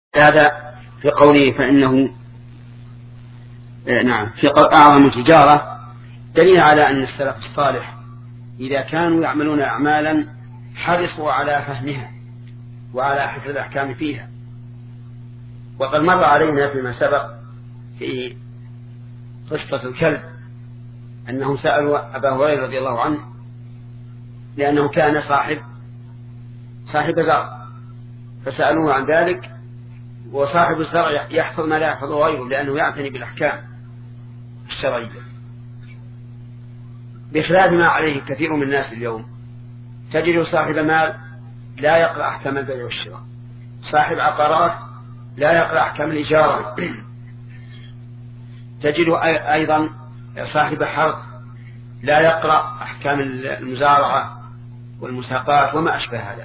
هذا في قوله فإنه نعم في أعظم التجارة دليل على أن السلف الصالح إذا كانوا يعملون أعمالا حرصوا على فهمها وعلى حفظ الأحكام فيها. وقد مر علينا فيما سبق في قصة الكلب أنهم سألوا أبا هريرة رضي الله عنه لأنه كان صاحب زرع فسألوه عن ذلك، وصاحب الزرع يحفظ ما لا يحفظ غيره لأنه يعتني بالأحكام الشرعية، بخلاف ما عليه كثير من الناس اليوم. تجد صاحب مال لا يقرأ أحكام البيع والشراء، صاحب عقارات لا يقرأ أحكام الإجارة، تجد أيضا صاحب حرث لا يقرأ أحكام المزارعة والمساقات وما أشبه هذا،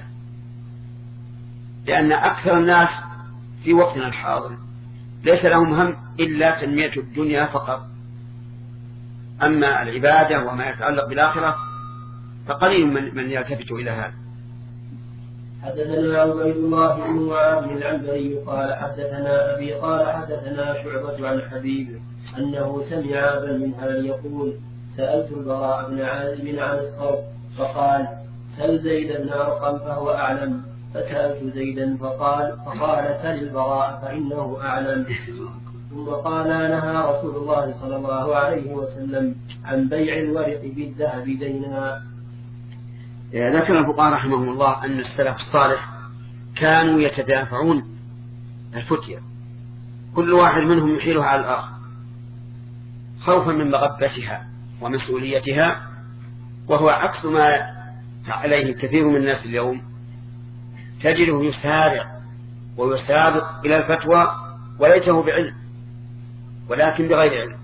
لأن أكثر الناس في وقتنا الحاضر ليس لهم هم إلا تنمية الدنيا فقط، أما العبادة وما يتعلق بالآخرة فقليل من يلتفت إلى هذا. حدثنا عبيد الله بن معاذ العنبري قال حدثنا أبي قال حدثنا شعبة عن حبيب أنه سمع أبا منهال يقول سألت البراء بن عازب عن الصرف فقال سل زيد بن أرقم فهو أعلم، فسألت زيدا فقال سل البراء فإنه أعلم. ثم قال نهى رسول الله صلى الله عليه وسلم عن بيع الورق بالذهب دينا. ذكر الفقهاء رحمهم الله أن السلف الصالح كانوا يتدافعون الفتية، كل واحد منهم يحيلها على الآخر خوفا من مغبتها ومسؤوليتها، وهو عكس ما عليه كثير من الناس اليوم. تجده يسارع ويسابق إلى الفتوى وليته بعلم ولكن بغير علم.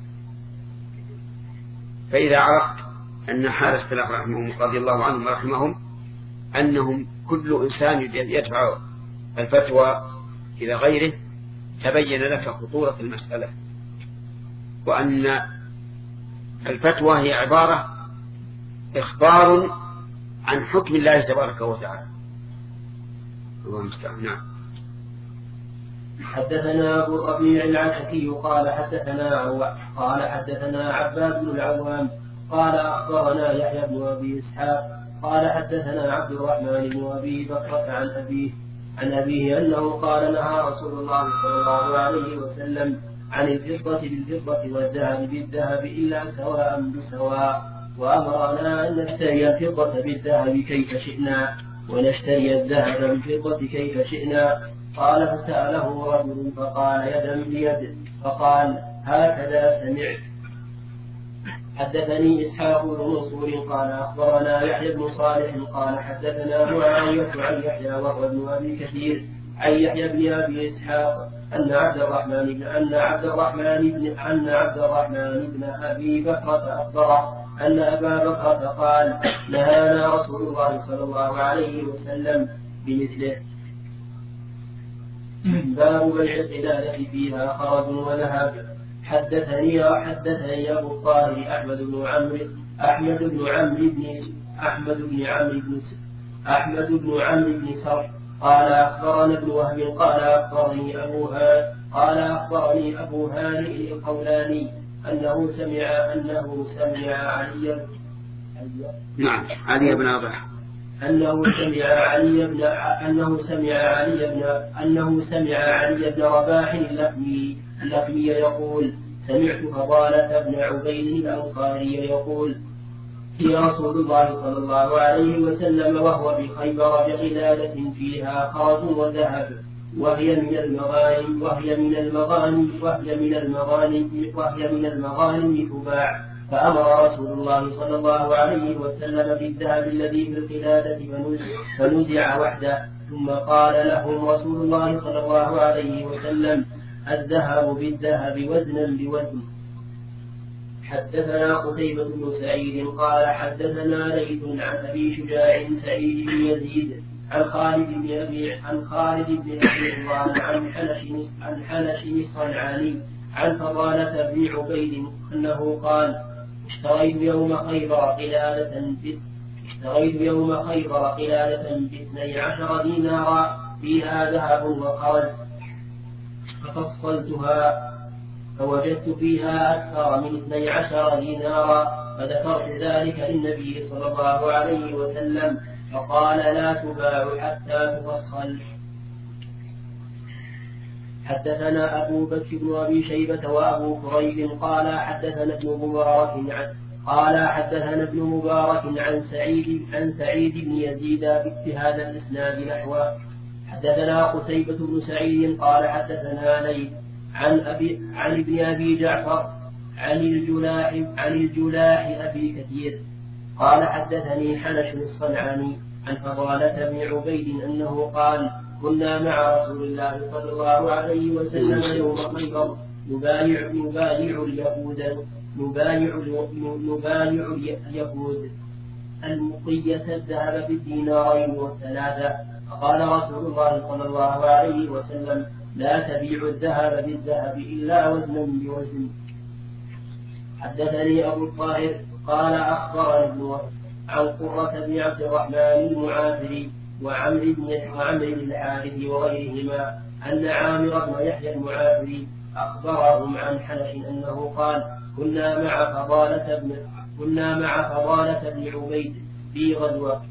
فإذا عرفت أن حال السلف رحمهم رضي الله عنهم ورحمهم أنهم كل إنسان يدفع الفتوى إلى غيره، تبين لك خطورة المسألة، وأن الفتوى هي عبارة إخبار عن حكم الله تبارك وتعالى. الله المستعان. نعم. حدثنا أبو الربيع العتكي قال حدثنا عباد بن العوام قال أخبرنا يحيى بن أبي إسحاق قال حدثنا عبد الرحمن بن أبي بكرة عن أبيه أنه قال نهى رسول الله صلى الله عليه وسلم عن الفضة بالفضة والذهب بالذهب إلا سواء بسواء، وأمرنا أن نشتري الفضة بالذهب كيف شئنا ونشتري الذهب بالفضة كيف شئنا. قال فسأله رجل فقال يدا بيد، فقال هكذا سمعت. حدثني إسحاق بن منصور قال أخبرنا يحيى بن صالح قال حدثنا معاوية عن يحيى وهو ابن أبي كثير عن يحيى بن أبي إسحاق أن عبد الرحمن بن أبي بكرة أخبره أن أبا بكرة قال نهانا رسول الله صلى الله عليه وسلم بمثله. باب بيع القلادة فيها خرج وذهب. حدثني أبو الطاهر أحمد بن عمرو بن سرح قال أخبرنا ابن وهب قال أخبرني أبو هانئ القولاني أنه سمع علي بن رباح علي بن رباح اللخمي يقول سمعت فضالة بن عبيد الأنصاري يقول هي رسول الله صلى الله عليه وسلم وهو بخيبر بقلادة فيها خرج وذهب وهي من المغانم تباع، فأمر رسول الله صلى الله عليه وسلم بالذهب الذي في القلادة فنزع وحده، ثم قال لهم رسول الله صلى الله عليه وسلم الذهب بالذهب وزنا بوزن. حدثنا قتيبة بن سعيد قال حدثنا ليث عن أبي شجاع سعيد بن يزيد عن خالد بن أبي عمران عن حنش الصنعاني عن فضالة بن عبيد أنه قال اشتريت يوم خيبر قلادة ب12 دينارا فيها ذهب وخرج. ففصلتها فوجدت فيها أكثر من 12 دينارا، فذكرت ذلك للنبي صلى الله عليه وسلم فقال لا تباع حتى تفصل. حدثنا أبو بكر بن أبي شيبة وأبو كريب قال حدثنا ابن مبارك عن سعيد بن يزيد بهذا الإسناد نحوه. حدثنا قتيبة بن سعيد قال حدثنا ليث عن ابن أبي جعفر عن الجلاح أبي كثير قال حدثني حنش الصنعاني عن فضالة بن عبيد أنه قال كنا مع رسول الله صلى الله عليه وسلم يوم خيبر نبايع اليهود المقية الذهب بالدينارين والثلاثة، فقال رسول الله صلى الله عليه وسلم لا تبيع الذهب بالذهب إلا وزنا بوزن. حدثني أبو الطاهر قال أخبرني ابن وهب عن قرة بن عبد الرحمن المعافري وعمرو بن الحارث وغيرهما أن عامر بن يحيى المعافري أخبرهم عن حنش أنه قال كنا مع فضالة بن عبيد في غزوة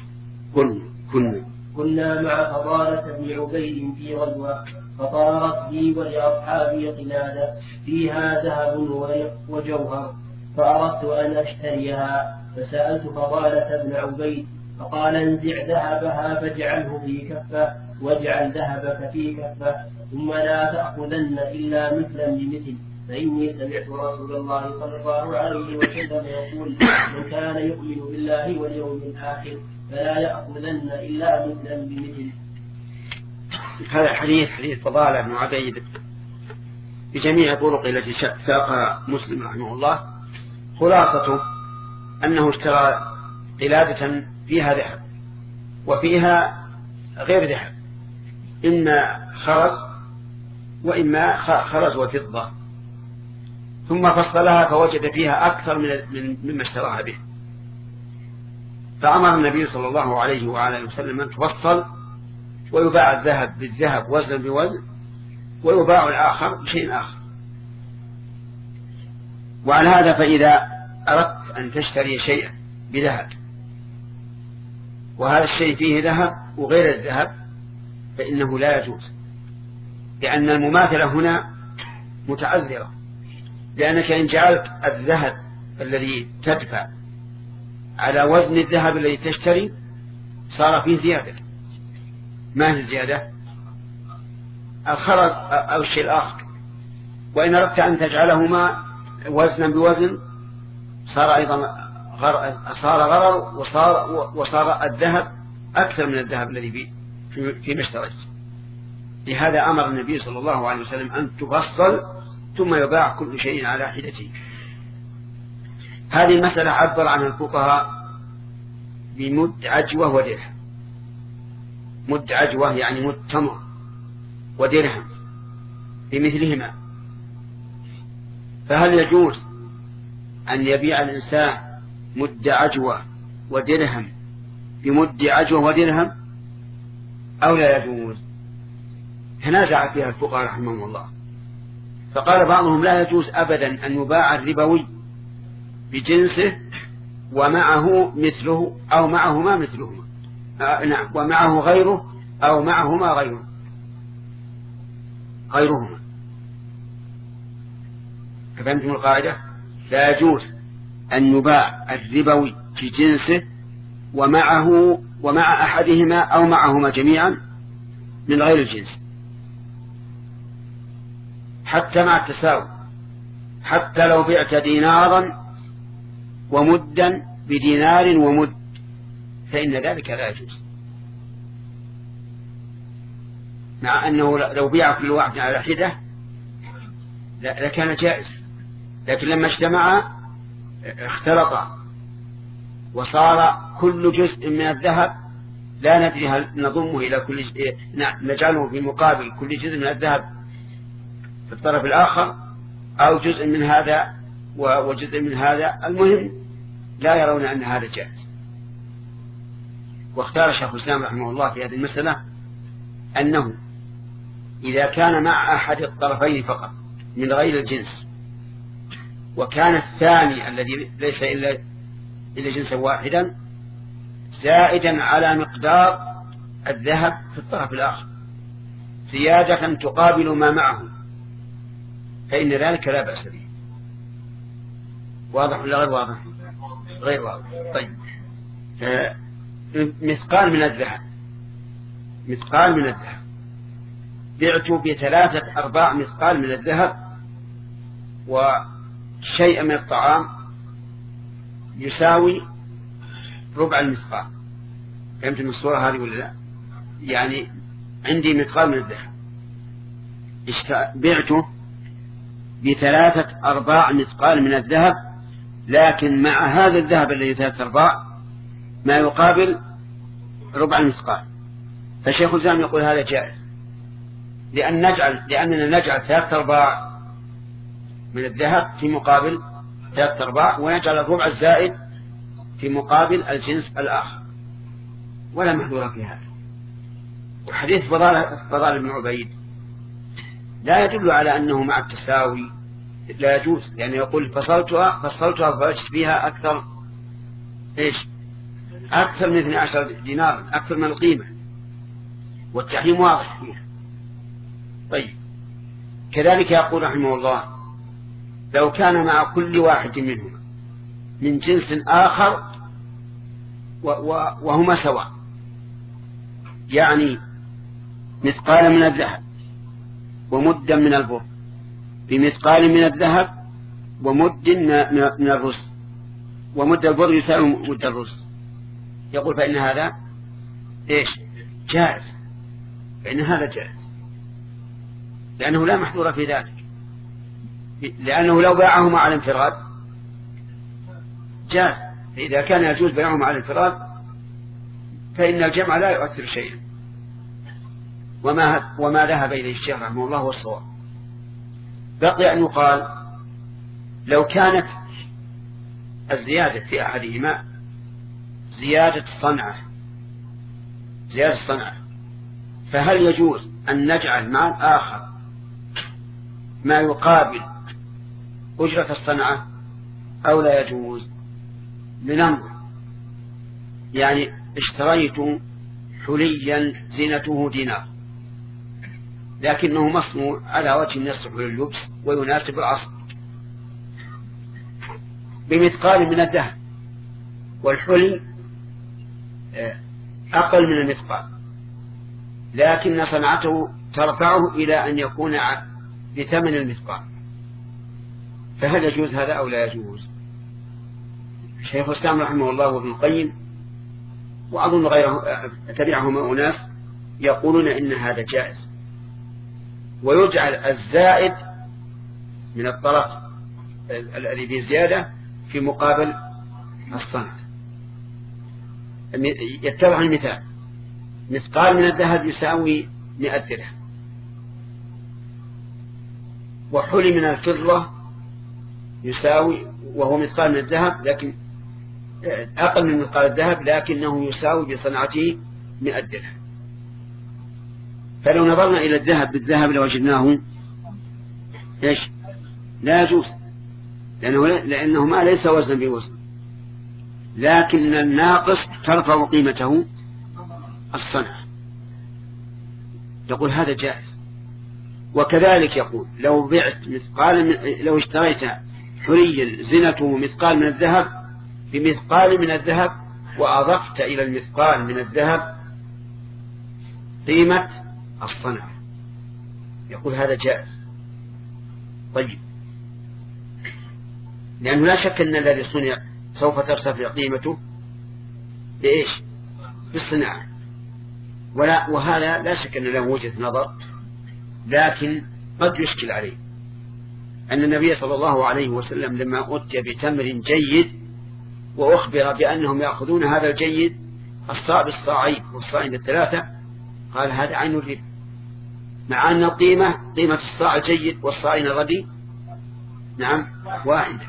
فطارت بي ولأصحابي قلادة فيها ذهب وجوهر، فأردت أن أشتريها، فسألت فضالة بن عبيد فقال انزع ذهبها فاجعله في كفة واجعل ذهبك في كفة، ثم لا تأخذن إلا مثلا بمثل، فإني سمعت رسول الله صلى الله عليه وسلم يقول من كان يؤمن بالله واليوم الآخر فلا يأخذن إلا مثلا بمثل. هذا حديث فضالة بن عبيد بجميع طرق التي ساقها مسلم رحمه الله، خلاصته أنه اشترى قلادة فيها ذهب وفيها غير ذهب، إما خرز وإما خرز وفضة، ثم فصلها فوجد فيها أكثر مما اشتراها به، فأمر النبي صلى الله عليه وآله وسلم أن تفصل ويباع الذهب بالذهب وزن بوزن ويباع الآخر بشيء آخر. وعلى هذا فإذا أردت أن تشتري شيئا بذهب وهذا الشيء فيه ذهب وغير الذهب فإنه لا يجوز، لأن المماثلة هنا متعذرة، لأنك إن جعلت الذهب الذي تدفع على وزن الذهب الذي تشتري صار فيه زيادة. ما هي الزيادة؟ الخرز أو الشيء الآخر. وإن أردت أن تجعلهما وزنا بوزن صار أيضا غرر وصار الذهب أكثر من الذهب الذي في مشترك. لهذا أمر النبي صلى الله عليه وسلم أن تفصل ثم يباع كل شيء على حدته. هذه المسألة عبر عنها الفقهاء بمد عجوة ودرهم. مد عجوة يعني مد تمر ودرهم بمثلهما. فهل يجوز أن يبيع الإنسان مد عجوة ودرهم بمد عجوة ودرهم أو لا يجوز؟ تنازع فيها الفقهاء رحمهم الله، فقال بعضهم لا يجوز أبدا أن يباع الربوي بجنسه ومعه مثله أو معهما مثلهما، نعم، ومعه غيره أو معهما غيرهما. فهمتم القاعدة؟ لا يجوز أن يباع الربوي في جنسه ومع أحدهما أو معهما جميعا من غير الجنس، حتى مع التساوي، حتى لو بعت دينارا ومدا بدينار ومد فإن ذلك لا يجوز، مع أنه لو بيع كل واحد على حدة لكان جائز، لكن لما اجتمع اختلطا وصار كل جزء من الذهب لا ندري هل نضمه إلى كل نجعله في مقابل كل جزء من الذهب في الطرف الآخر أو جزء من هذا وجزء من هذا، المهم لا يرون أن هذا جائز. واختار شيخ الإسلام رحمه الله في هذه المسألة أنه إذا كان مع أحد الطرفين فقط من غير الجنس، وكان الثاني الذي ليس إلا جنسا واحدا زائدا على مقدار الذهب في الطرف الآخر زيادة تقابل ما معه، فإن ذلك لا بأس به. واضح ولا غير واضح؟ غير واضح. طيب، مثقال من الذهب، مثقال من الذهب بعت ب3/4 مثقال من الذهب وشيء من الطعام يساوي ربع المثقال. فهمت من الصورة هذه ولا لا؟ يعني عندي مثقال من الذهب بعته ب3/4 مثقال من الذهب، لكن مع هذا الذهب الذي 3/4 ما يقابل ربع المثقال. فالشيخ الإسلام يقول هذا جائز، لأننا نجعل 3/4 من الذهب في مقابل 3/4، ونجعل الربع الزائد في مقابل الجنس الآخر، ولا محذور في هذا. وحديث فضال بن عبيد لا يدل على أنه مع التساوي لا يجوز، لأنه يقول فصلتها فوجدت فيها أكثر أكثر من 12 دينار، أكثر من القيمة، والتحريم واضح فيها. طيب، كذلك يقول رحمه الله لو كان مع كل واحد منهما من جنس آخر وهما سواء، يعني مثقال من الذهب ومدا من البر بمثقال من الذهب ومد من الرز، ومد البر يساوي مد الرز، يقول فإن هذا جائز، فإن هذا جائز، لأنه لا محذور في ذلك، لأنه لو باعهما على انفراد جاز. فإذا كان يجوز بيعهما على انفراد فإن الجمع لا يؤثر شيئا، وما ذهب إليه الشيخ رحمه الله هو الصواب. بقي أن يقال لو كانت الزيادة في أحدهما زيادة صنعة، فهل يجوز أن نجعل مع الآخر ما يقابل أجرة الصنعة أو لا يجوز؟ لننظر. يعني اشتريت حليا زينته دينار، لكنه مصنوع على وجه يصلح لللبس ويناسب العصر بمثقال من الذهب، والحلي أقل من المثقال، لكن صنعته ترفعه إلى أن يكون بثمن المثقال، فهل يجوز هذا أو لا يجوز؟ شيخ الإسلام رحمه الله وابن القيم وأظن غيره تبعهم أناس يقولون إن هذا جائز، ويجعل الزائد من الطرف الذي فيه زيادة في مقابل الصنعة. يتبع المثال، مثقال من الذهب يساوي 100 درهم، وحلي من الفضة يساوي، وهو مثقال من الذهب لكن أقل من مثقال الذهب، لكنه يساوي بصنعته 100 درهم. فلو نظرنا إلى الذهب بالذهب لوجدناه لا يجوز، لأنه ما ليس وزنا بوزن، لكن الناقص ترفع قيمته الصنعة، يقول هذا جائز. وكذلك يقول لو بعت لو اشتريت حليا زينته مثقال من الذهب بمثقال من الذهب وأضفت إلى المثقال من الذهب قيمة الصنعة، يقول هذا جائز. طيب، لأنه لا شك أن الذي صنع سوف ترتفع قيمته بالصناعة، وهذا لا شك أن له وجهة نظر، لكن قد يشكل عليه أن النبي صلى الله عليه وسلم لما أتي بتمر جيد وأخبر بأنهم يأخذون هذا الجيد الصاع بالصاعين والصاعين الثلاثة، قال هذا عين الربا، مع أن قيمة الصاع الجيد والصاعين الردي واحدة.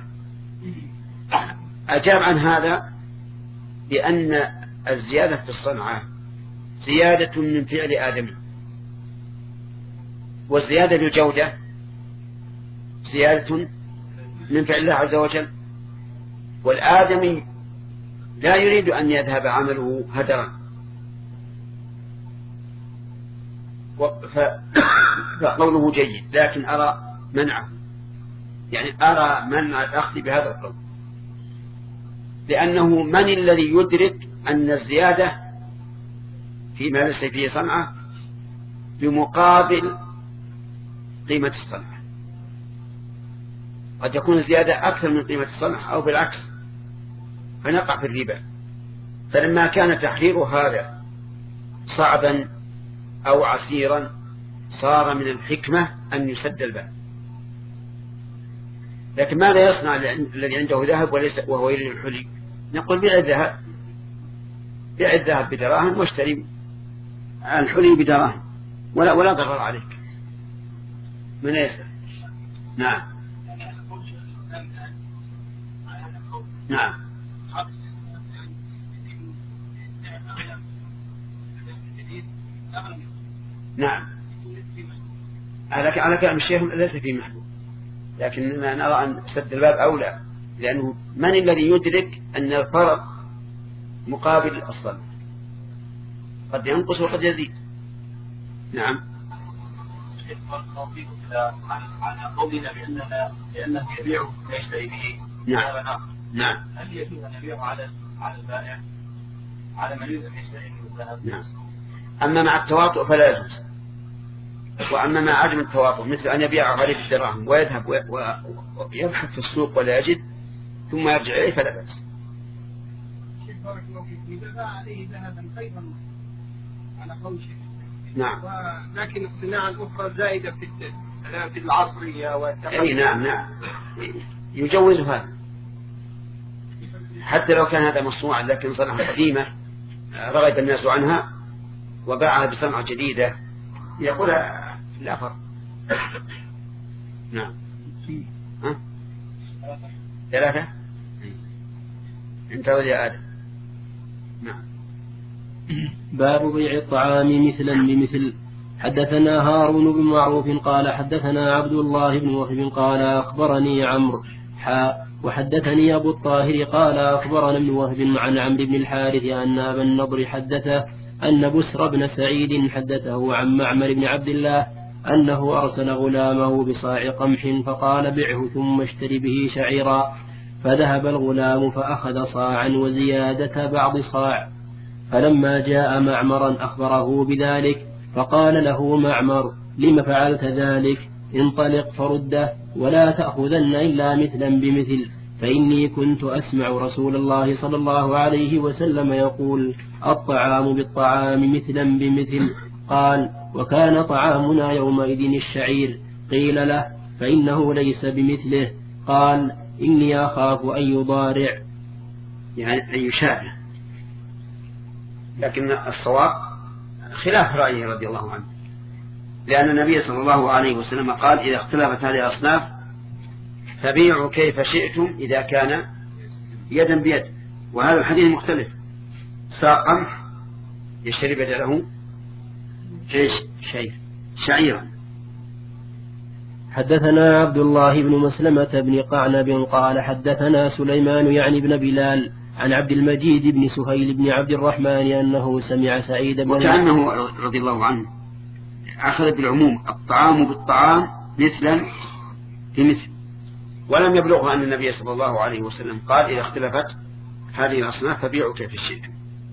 أجاب عن هذا بأن الزيادة في الصنعة زيادة من فعل آدم، والزيادة للجودة زيادة من فعل الله عز وجل، والآدمي لا يريد أن يذهب عمله هدرا، فقوله جيد، لكن أرى منعه، يعني أرى منع الأخذ بهذا القول، لأنه من الذي يدرك أن الزيادة فيما ليس فيه صنعة بمقابل قيمة الصنعة؟ قد يكون الزيادة أكثر من قيمة الصنعة أو بالعكس، فنقع في الربا. فلما كان تحرير هذا صعبا أو عسيرا صار من الحكمة أن يسد الباب. لكن ماذا يصنع الذي عنده ذهب وهو يريد الحلي؟ نقول بيع الذهب، بيع الذهب بدراهم واشتري الحلي بدراهم ولا ضرر عليك. من يسأل؟ نعم نعم نعم، على كلام الشيخ ليس فيه محبوب، لكننا نرى أن سد الباب أولى، لأنه من الذي يدرك أن الفرق مقابل الصلاة قد ينقص وقد يزيد. نعم. على قولنا بأنه يبيع ويشتري به. نعم نعم. هل يجوز أن يبيع على البائع على من يريد أن يشتري به الذهب؟ نعم. أما مع التواطؤ فلا يجوز، وأما مع عدم التواطؤ مثل أن يبيعه عليه بالدراهم ويذهب ويبحث في السوق ولا يجد ثم يرجع إليه فلا بأس. نعم. لكن الصناعة الأخرى زائدة في العصرية والتقنية. نعم نعم يجوز هذا، حتى لو كان هذا مصنوعا لكن صنعة قديمة رغب الناس عنها وباعها بصنعة جديدة يقول لا فرق. نعم. ثلاثة انتظر يا آدم. نعم. باب بيع الطعام مثلا بمثل. حدثنا هارون بن معروف قال حدثنا عبد الله بن وهب قال أخبرني عمرو وحدثني أبو الطاهر قال أخبرنا ابن وهب عن عمرو بن الحارث أن أبا النضر حدثه أن بسر بن سعيد حدثه عن معمر بن عبد الله أنه أرسل غلامه بصاع قمح فقال بعه ثم اشتري به شعيرا، فذهب الغلام فأخذ صاعا وزيادة بعض صاع، فلما جاء معمرا أخبره بذلك فقال له معمر لم فعلت ذلك؟ انطلق فرده ولا تأخذن إلا مثلا بمثل، فإني كنت أسمع رسول الله صلى الله عليه وسلم يقول الطعام بالطعام مثلا بمثل. قال وكان طعامنا يومئذ الشعير. قيل له فإنه ليس بمثله. قال إني أخاف أن يضارع، يعني أن يشابه، لكن الصواب خلاف رأيه رضي الله عنه، لأن النبي صلى الله عليه وسلم قال إذا اختلفت هذه الأصناف فبيعوا كيف شئتم إذا كان يدا بيد. وهذا الحديث مختلف، ساق قمح يشتري بدله شعيرا. حدثنا عبد الله بن مسلمة بن قعنب قال حدثنا سليمان يعني بن بلال عن عبد المجيد بن سهيل بن عبد الرحمن أنه سمع سعيد بن وكأنه رضي الله عنه أخذ بالعموم الطعام بالطعام مثلا بمثل، ولم يبلغه أن النبي صلى الله عليه وسلم قال إذا اختلفت هذه الأصناف فبيعوا كيف شئتم.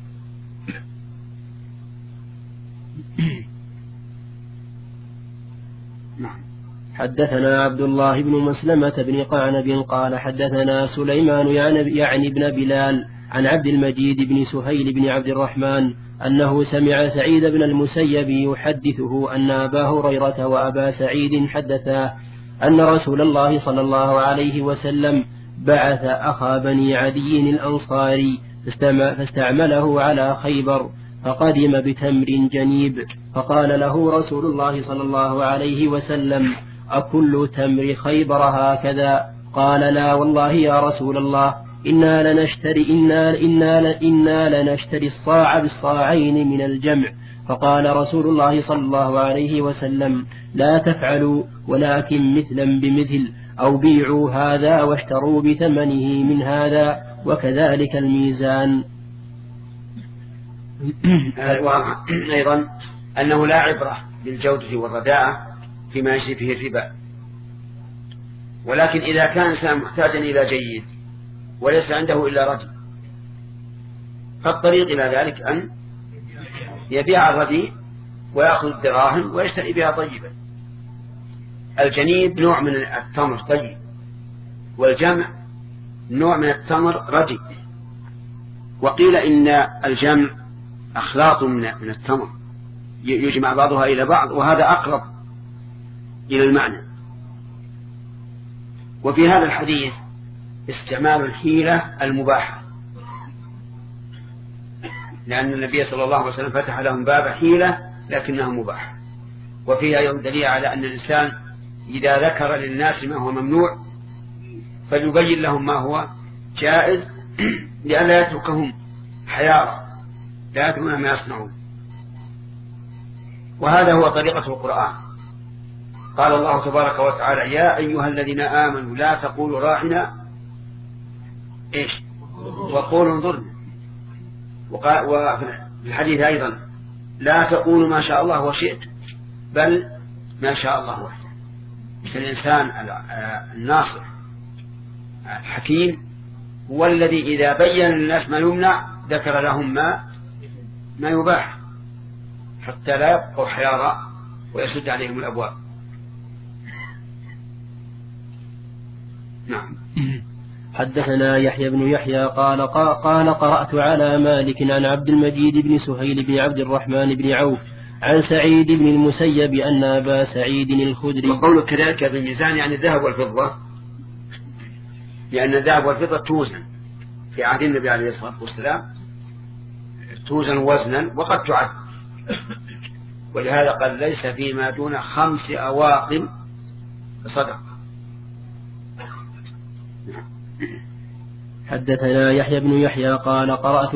حدثنا عبد الله بن مسلمة بن قعنب قال حدثنا سليمان يعني بن بلال عن عبد المجيد بن سهيل بن عبد الرحمن أنه سمع سعيد بن المسيب يحدثه أن أبا هريرة وأبا سعيد حدثا أن رسول الله صلى الله عليه وسلم بعث أخا بني عدي الأنصاري فاستعمله على خيبر، فقدم بتمر جنيب، فقال له رسول الله صلى الله عليه وسلم أكل تمر خيبر هكذا؟ قال لا والله يا رسول الله إنا لنشتري الصاع بالصاعين من الجمع. فقال رسول الله صلى الله عليه وسلم لا تفعلوا ولكن مثلا بمثل أو بيعوا هذا واشتروا بثمنه من هذا وكذلك الميزان. أيضا أنه لا عبرة بالجودة والرداءة فيما يجري فيه الربا، ولكن إذا كان الإنسان محتاجا إلى جيد وليس عنده إلا رديء فالطريق إلى ذلك أن يبيع الرديء ويأخذ الدراهم ويشتري بها طيبا. الجنيب نوع من التمر طيب، والجمع نوع من التمر رديء، وقيل إن الجمع أخلاط من التمر يجمع بعضها إلى بعض، وهذا أقرب إلى المعنى. وفي هذا الحديث استعمال الحيلة المباحة، لأن النبي صلى الله عليه وسلم فتح لهم باب حيلة لكنها مباحة. وفيها أيضا دليل على أن الإنسان إذا ذكر للناس ما هو ممنوع فليبين لهم ما هو جائز لئلا يتركهم حيارى لا يدرون ما يصنعون. وهذا هو طريقة القرآن. قال الله تبارك وتعالى يا أيها الذين آمنوا لا تقولوا راعنا وقولوا انظرنا. وفي الحديث أيضا لا تقولوا ما شاء الله وشئت بل ما شاء الله وحده. فالإنسان الناصح الحكيم هو الذي إذا بين للناس ما يمنع ذكر لهم ما يباح حتى لا يبقوا حيارى ويسد عليهم الأبواب. نعم. حدثنا يحيى بن يحيى قال قرأت على مالك عن عبد المجيد بن سهيل بن عبد الرحمن بن عوف عن سعيد بن المسيب أن أبا سعيد الخدري. وقوله كذلك بالميزان يعني الذهب والفضة، لأن الذهب والفضة توزن في عهد النبي عليه الصلاة والسلام، توزن وزنا وقد تعد، ولهذا قال ليس فيما دون 5 أواقم صدقة. حدثنا يحيى بن يحيى قال قرأت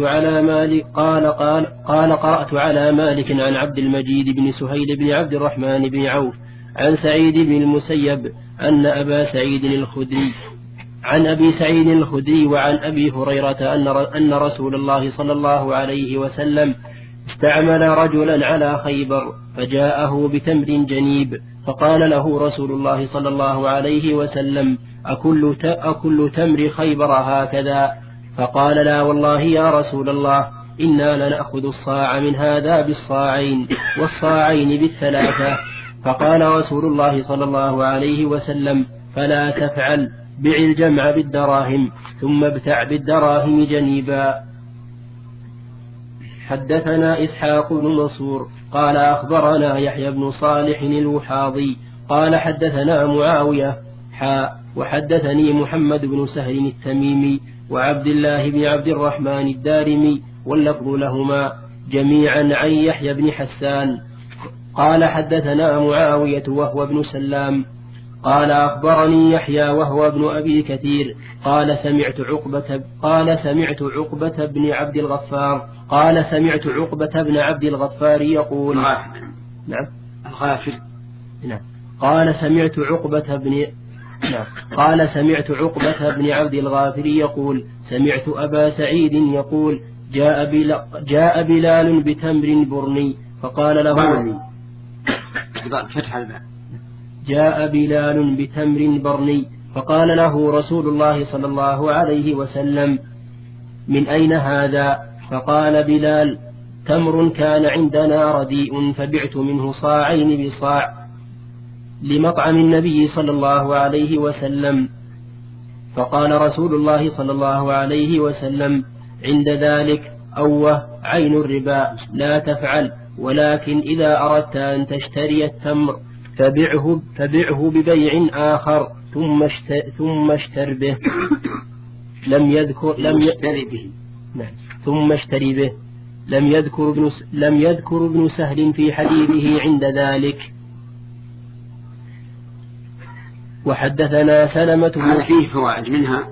على مالك عن عبد المجيد بن سهيل بن عبد الرحمن بن عوف عن سعيد بن المسيب أن أبا سعيد الخدري عن أبي سعيد الخدري وعن أبي هريرة أن رسول الله صلى الله عليه وسلم استعمل رجلا على خيبر فجاءه بتمر جنيب فقال له رسول الله صلى الله عليه وسلم أكل تمر خيبر هكذا؟ فقال لا والله يا رسول الله إنا لنأخذ الصاع من هذا بالصاعين والصاعين بالثلاثة. فقال رسول الله صلى الله عليه وسلم فلا تفعل، بع الجمع بالدراهم ثم ابتع بالدراهم جنيبا. حدثنا إسحاق بن منصور قال أخبرنا يحيى بن صالح الوحاضي قال حدثنا معاوية وحدثني محمد بن سهل التميمي وعبد الله بن عبد الرحمن الدارمي واللفظ لهما جميعا عن يحيى بن حسان قال حدثنا معاوية وهو ابن سلام قال أخبرني يحيى وهو ابن أبي كثير قال سمعت عقبة بن عبد الغفار يقول نعم الغافل نعم قال سمعت عقبة بن عبد الغافر يقول سمعت أبا سعيد يقول جاء بلال بتمر برني فقال له جاء بلال بتمر برني فقال له رسول الله صلى الله عليه وسلم من أين هذا؟ فقال بلال تمر كان عندنا رديء فبعت منه صاعين بصاع لمطعم النبي صلى الله عليه وسلم. فقال رسول الله صلى الله عليه وسلم عند ذلك أوه عين الربا لا تفعل، ولكن إذا أردت أن تشتري التمر فبعه ببيع آخر ثم اشتر به. ثم اشتري به. لم يذكر ابن سهل في حديثه عند ذلك. وحدثنا سلمة بن فيه فوائد منها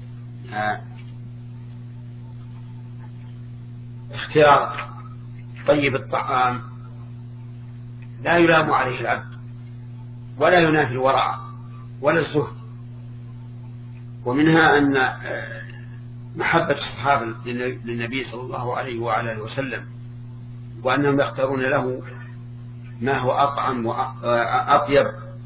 اختيار طيب الطعام لا يلام عليه العبد ولا ينافي الورع ولا الزهد. ومنها أن محبة الصحابة للنبي صلى الله عليه وعلى وسلم وأنهم يختارون له ما هو أطعم وأطيب.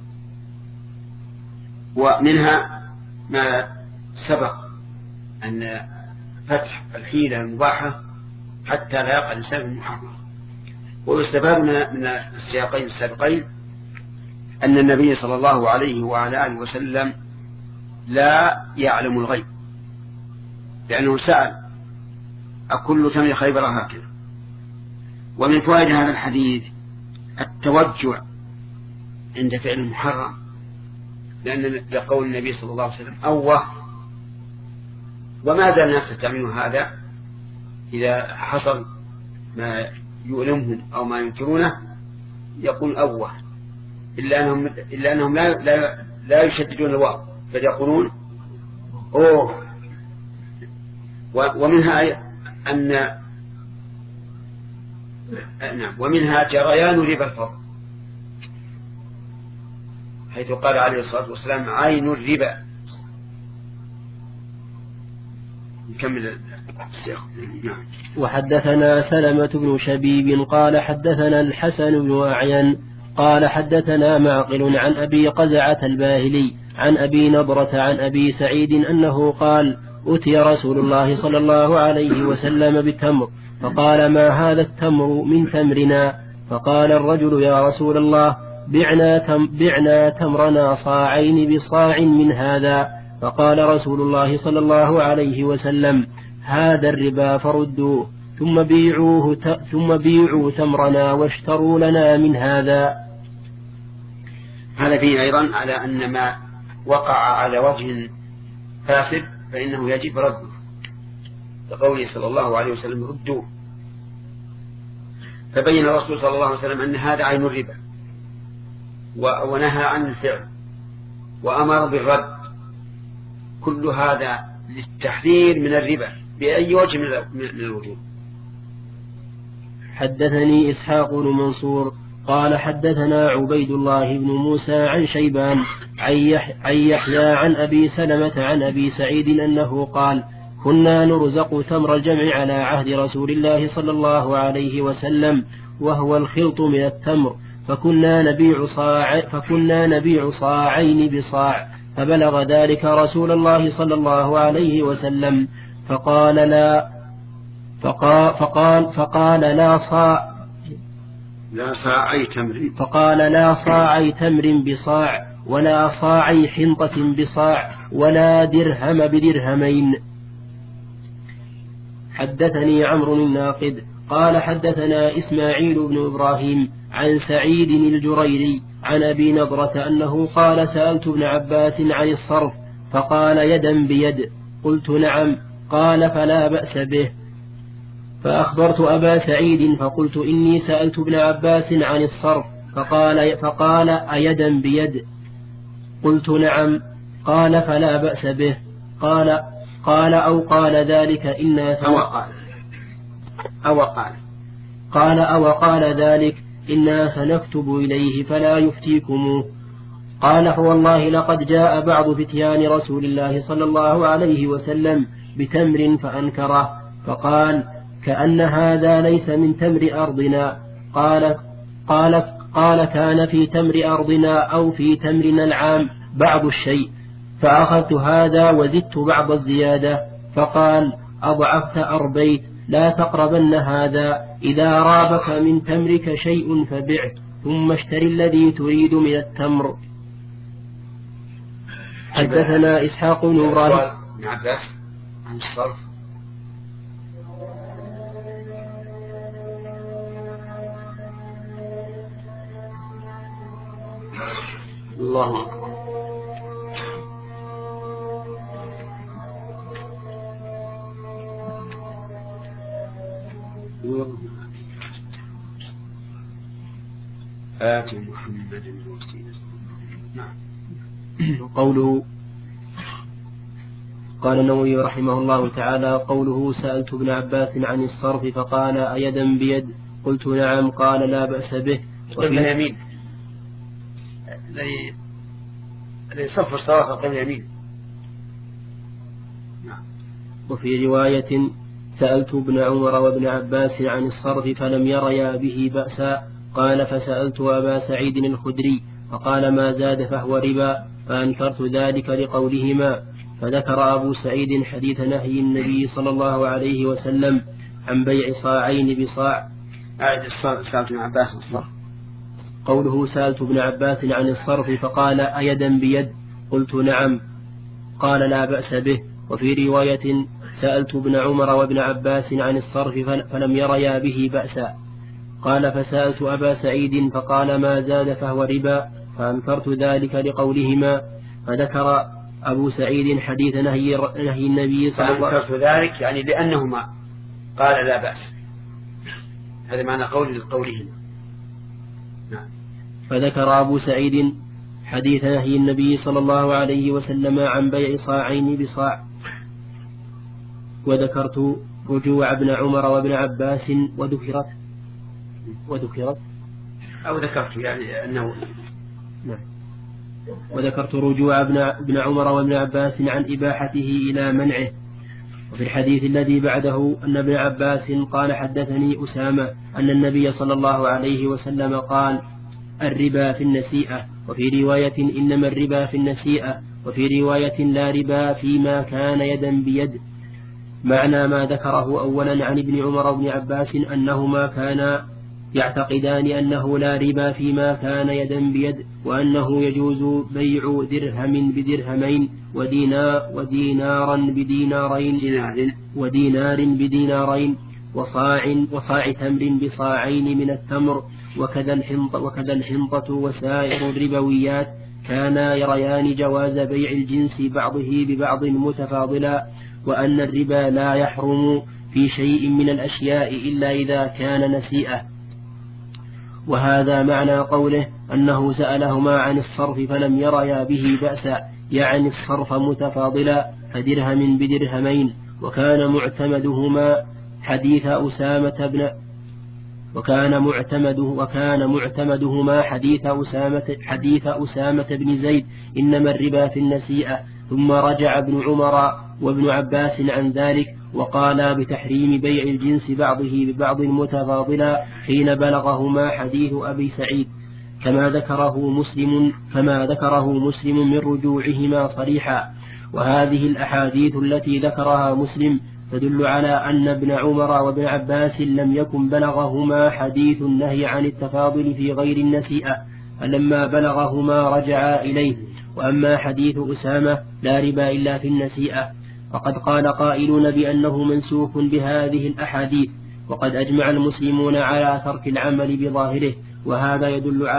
ومنها ما سبق أن فتح الحيلة المباحة حتى لا يقع الإنسان المحرم. ويستفاد من السياقين السابقين أن النبي صلى الله عليه وعلى آله وسلم لا يعلم الغيب، لأنه سأل أكل تمر خيبر هكذا. ومن فوائد هذا الحديث التوجع عند فعل المحرم، لأن لقول النبي صلى الله عليه وسلم أوه. وماذا الناس يستعملون هذا إذا حصل ما يؤلمهم أو ما ينكرونه يقول أوه، إلا أنهم لا يشددون الواو بل يقولون أوه. ومنها جريان ربا الفضل، حيث قال عليه الصلاة والسلام عين الربا. نكمل السياق. وحدثنا سلمة بن شبيب قال حدثنا الحسن بن أعين قال حدثنا معقل عن أبي قزعة الباهلي عن أبي نضرة عن أبي سعيد أنه قال أتي رسول الله صلى الله عليه وسلم بالتمر فقال ما هذا التمر من تمرنا؟ فقال الرجل يا رسول الله بعنا تمرنا صاعين بصاع من هذا. فقال رسول الله صلى الله عليه وسلم هذا الربا فردوه ثم بيعوا تمرنا واشتروا لنا من هذا. هذا فيه أيضا على أن ما وقع على وجه فاسد فإنه يجب رده، لقوله صلى الله عليه وسلم ردوه. فبين الرسول صلى الله عليه وسلم أن هذا عين الربا ونهى عن الفعل وأمر بالرد. كل هذا للتحذير من الربا بأي وجه من الوجوه. حدثني إسحاق بن منصور قال حدثنا عبيد الله بن موسى عن شيبان عن يحيى عن أبي سلمة عن أبي سعيد أنه قال كنا نرزق تمر الجمع على عهد رسول الله صلى الله عليه وسلم وهو الخلط من التمر فكنا نبيع صاعين بصاع فبلغ ذلك رسول الله صلى الله عليه وسلم فقال لا صاعي تمر بصاع ولا صاعي حنطة بصاع ولا درهم بدرهمين. حدثني عمرو الناقد قال حدثنا إسماعيل بن إبراهيم عن سعيد الجريري عن أبي نضرة أنه قال سألت ابن عباس عن الصرف فقال يدا بيد. قلت نعم. قال فلا بأس به. فأخبرت أبا سعيد فقلت إني سألت ابن عباس عن الصرف فقال أيدا بيد؟ قلت نعم. قال فلا بأس به. قال أو قال ذلك إنا سنكتب إليه فلا يفتيكموه. قال فوالله لقد جاء بعض فتيان رسول الله صلى الله عليه وسلم بتمر فأنكره فقال كأن هذا ليس من تمر أرضنا. قال كان في تمر أرضنا أو في تمرنا العام بعض الشيء فأخذت هذا وزدت بعض الزيادة. فقال أضعفت أربيت لا تقربن هذا. إذا رابك من تمرك شيء فبعه ثم اشتر الذي تريد من التمر. حدثنا إسحاق بن إبراهيم عن الصرف. الله أكبر. آت محمد الوسيلة. نعم. قوله قال النووي رحمه الله تعالى قوله سألت ابن عباس عن الصرف فقال أيدا بيد قلت نعم. قال لا بأس به. قبل اليمين الذي صفر الصلاة قبل اليمين. وفي رواية سألت ابن عمر وابن عباس عن الصرف فلم يريا به بأسا. قال فسألت أبا سعيد الخدري فقال ما زاد فهو ربا، فأنكرت ذلك لقولهما. فذكر أبو سعيد حديث نهي النبي صلى الله عليه وسلم عن بيع صاعين بصاع. سألت ابن عباس الصرف. قوله سألت ابن عباس عن الصرف فقال أيدا بيد؟ قلت نعم. قال لا بأس به. وفي رواية سألت ابن عمر وابن عباس عن الصرف فلم يريا به بأسا. قال فسألت أبا سعيد فقال ما زاد فهو ربا، فأنكرت ذلك لقولهما. فذكر أبو سعيد حديث نهي النبي صلى الله عليه وسلم. فأنكرت ذلك يعني لأنهما قال لا بأس، هذا معنى قولهما. نعم. فذكر أبو سعيد حديث نهي النبي صلى الله عليه وسلم عن بيع صاعين بصاع. وذكرت رجوع ابن عمر وابن عباس وذكرت أو ذكرت يعني أنه نعم. وذكرت رجوع ابن عمر وابن عباس عن إباحته إلى منعه. وفي الحديث الذي بعده أن ابن عباس قال حدثني أسامة أن النبي صلى الله عليه وسلم قال الربا في النسيئة، وفي رواية إنما الربا في النسيئة، وفي رواية لا ربا فيما كان يدا بيد. معنى ما ذكره أولا عن ابن عمر وابن عباس أنهما كانا يعتقدان أنه لا ربا فيما كان يدا بيد، وأنه يجوز بيع درهم بدرهمين ودينار بدينارين وصاع تمر بصاعين من التمر، وكذا الحنطة وسائر الربويات كانا يريان جواز بيع الجنس بعضه ببعض متفاضلا، وأن الربا لا يحرم في شيء من الأشياء إلا إذا كان نسيئة. وهذا معنى قوله أنه سألهما عن الصرف فلم يريا به بأسا، يعني الصرف متفاضلا فدرهم بدرهمين. وكان معتمدهما حديث أسامة بن زيد إنما الربا في النسيئة. ثم رجع ابن عمر وابن عباس عن ذلك وقال بتحريم بيع الجنس بعضه ببعض متفاضلا حين بلغهما حديث أبي سعيد، كما ذكره مسلم من رجوعهما صريحا. وهذه الأحاديث التي ذكرها مسلم تدل على أن ابن عمر وابن عباس لم يكن بلغهما حديث النهي عن التفاضل في غير النسيئة، فلما بلغهما رجعا إليه. وأما حديث أسامة لا ربا إلا في النسيئة فقد قال قائلون بأنه منسوخ بهذه الأحاديث، وقد أجمع المسلمون على ترك العمل بظاهره، وهذا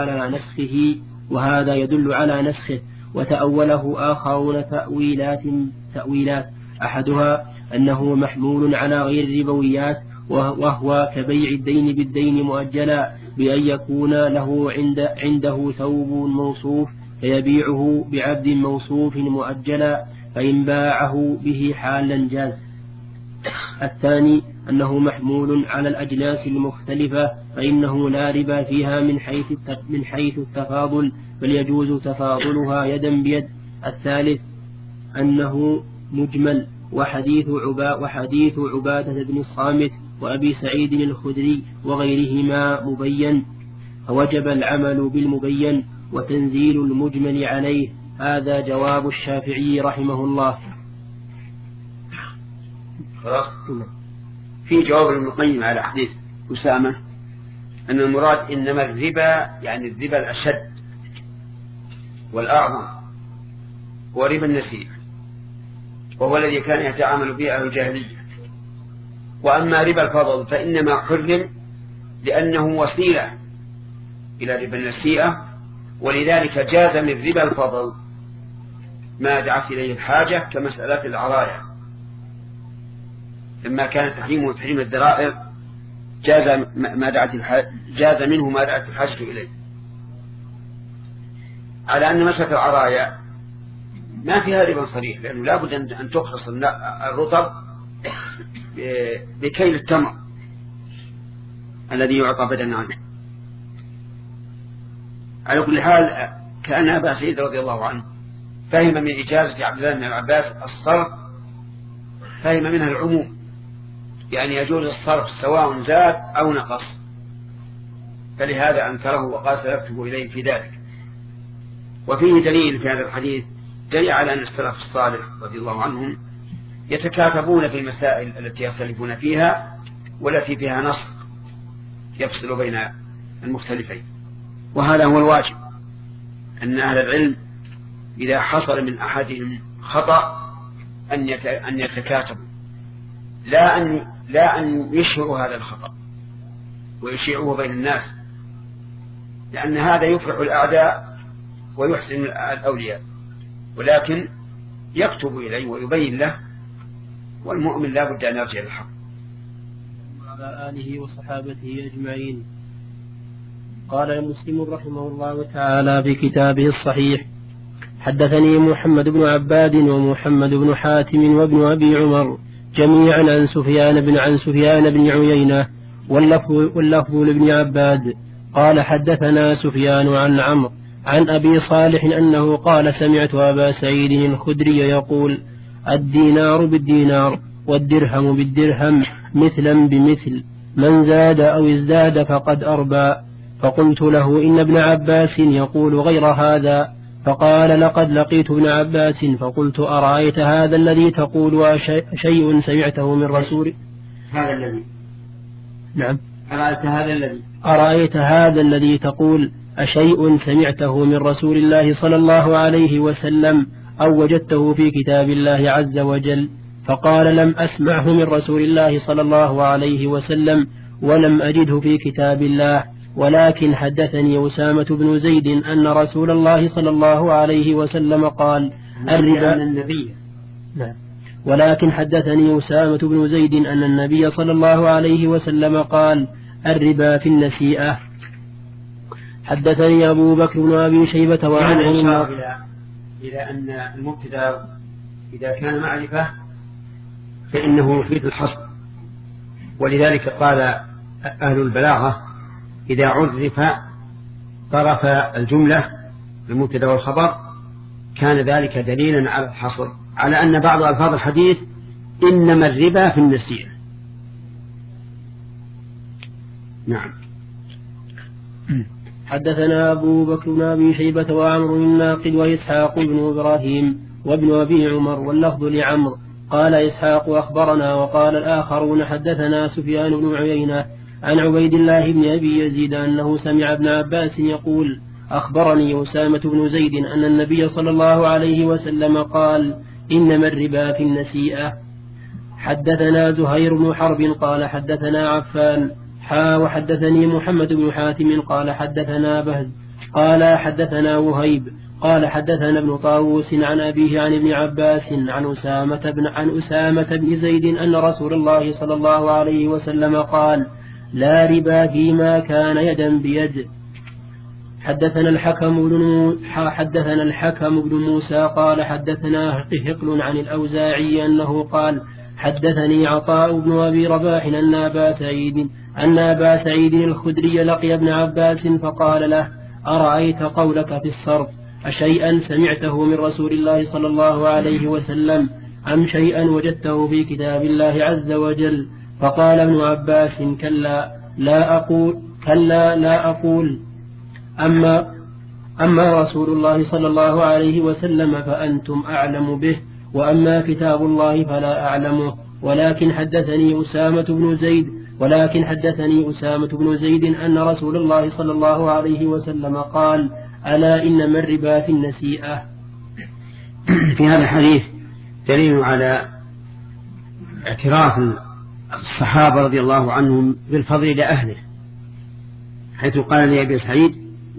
يدل على نسخه. وتأوله آخرون تأويلات أحدها أنه محمول على غير الربويات، وهو كبيع الدين بالدين مؤجلا، بأن يكون له عنده ثوب موصوف فيبيعه بعبد موصوف مؤجلا، فإن باعه به حالا جاز. الثاني أنه محمول على الأجناس المختلفة، فإنه لا ربا فيها من حيث التفاضل، بل يجوز تفاضلها يدا بيد. الثالث أنه مجمل، وحديث عبادة بن الصامت وأبي سعيد الخدري وغيرهما مبين، فوجب العمل بالمبين وتنزيل المجمل عليه. هذا جواب الشافعي رحمه الله. خلاص. في جواب المقيم على حديث أسامة أن المراد إنما الربا يعني الربا الأشد والأعظم هو ربا النسيء، وهو الذي كان يتعامل به أهل الجاهلية. وأما ربا الفضل فإنما حرم لأنه وسيلة إلى ربا النسيئة، ولذلك جاز من ربا الفضل ما دعت إليه الحاجة كمسألة العراية، لما كان تحريمه تحريم الذرائر جاز منه ما دعت الحاجة إليه. على أن مسألة العراية ما فيها ربا صريح، لأنه لا بد أن تخلص الرطب بكيل التمر، الذي يعطى بدلا عنه. على كل حال كأن أبا سعيد رضي الله عنه فهم من إجازة عبد الله بن عباس الصرف، فهم منها العموم، يعني يجوز الصرف سواء زاد أو نقص، فلهذا أنكره وقال سيكتب إليه في ذلك. وفيه دليل في هذا الحديث دليل على أن السلف الصالح رضي الله عنهم يتكاتبون في المسائل التي يختلفون فيها والتي فيها نص يفصل بين المختلفين. وهذا هو الواجب، أن أهل العلم إذا حصل من أحدهم خطأ أن يتكاتبوا، لا أن يشهروا هذا الخطأ ويشيعوه بين الناس، لأن هذا يفرح الأعداء ويحسن الأولياء، ولكن يكتب إليه ويبين له، والمؤمن لا بد أن يرجع للحق. وعلى آله وصحابته أجمعين. قال مسلم رحمه الله تعالى في كتابه الصحيح: حدثني محمد بن عباد ومحمد بن حاتم وابن أبي عمر جميعا عن سفيان بن عيينة، واللفظ لابن عباد قال: حدثنا سفيان عن عمرو عن أبي صالح أنه قال: سمعت أبا سعيد الخدري يقول: الدينار بالدينار والدرهم بالدرهم مثلا بمثل، من زاد أو ازداد فقد أربى. فقلت له: إن ابن عباس يقول غير هذا. فقال: لقد لقيت ابن عباس فقلت: أرأيت هذا الذي تقول شيء سمعته من رسول هذا الذي نعم أرأيت هذا الذي تقول أشيء سمعته من رسول الله صلى الله عليه وسلم أو وجدته في كتاب الله عز وجل؟ فقال: لم أسمعه من رسول الله صلى الله عليه وسلم ولم أجده في كتاب الله، ولكن حدثني أسامة بن زيد أن رسول الله صلى الله عليه وسلم قال: الربا ولكن حدثني أسامة بن زيد أن النبي صلى الله عليه وسلم قال: الربا في النسيئة. حدثني أبو بكر بن أبي شيبة وعمر إلى أن المبتدأ إذا كان معرفة فإنه يفيد الحصر، ولذلك قال أهل البلاغة: إذا عرف طرف الجملة المبتدأ والخبر كان ذلك دليلا على الحصر، على أن بعض ألفاظ الحديث إنما الربا في النسيئة. نعم. حدثنا أبو بكر بن أبي شيبة وعمر الناقد وإسحاق بن إبراهيم وابن أبي عمر، واللفظ لعمر. قال إسحاق: أخبرنا. وقال الآخرون: حدثنا سفيان بن عيينة عن عبيد الله بن أبي يزيد أنه سمع ابن عباس يقول: أخبرني أسامة بن زيد أن النبي صلى الله عليه وسلم قال: إنما الربا في النسيئة. حدثنا زهير بن حرب قال: حدثنا عفان وحدثني محمد بن حاتم قال: حدثنا بهز قال: حدثنا وهيب قال: حدثنا ابن طاووس عن أبيه عن ابن عباس عن أسامة بن زيد أن رسول الله صلى الله عليه وسلم قال: لا ربا فيما كان يدا بيد. حدثنا الحكم بن موسى قال: حدثنا هقل عن الأوزاعي أنه قال: حدثني عطاء بن أبي رباح أن أبا سعيد الخدري لقي ابن عباس فقال له: أرأيت قولك في الصرف أشيئا سمعته من رسول الله صلى الله عليه وسلم أم شيئا وجدته في كتاب الله عز وجل؟ فقال ابن عباس: كلا لا أقول أما رسول الله صلى الله عليه وسلم فأنتم أعلم به، وأما كتاب الله فلا أعلمه، ولكن حدثني أسامة بن زيد أن رسول الله صلى الله عليه وسلم قال: ألا إنما الربا في النسيئة. في هذا الحديث دليل على اعتراف الصحابة رضي الله عنهم بالفضل لأهله، حيث قال لأبي سعيد: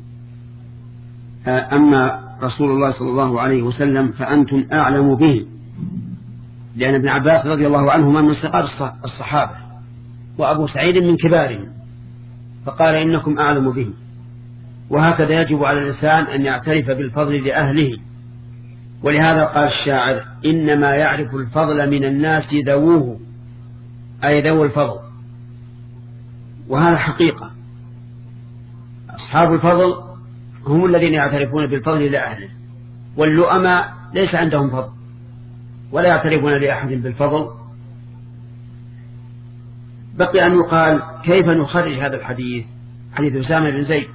أما رسول الله صلى الله عليه وسلم فأنتم أعلم به، لأن ابن عباس رضي الله عنهما من صغار الصحابة وأبو سعيد من كبارهم، فقال: إنكم أعلم به. وهكذا يجب على الإنسان أن يعترف بالفضل لأهله، ولهذا قال الشاعر: إنما يعرف الفضل من الناس ذووه، أي ذو الفضل، وهذا حقيقة. أصحاب الفضل هم الذين يعترفون بالفضل إلى أهله، واللؤماء ليس عندهم فضل ولا يعترفون لأحد بالفضل. بقي أن يقال كيف نخرج هذا الحديث، حديث أسامة بن زيد؟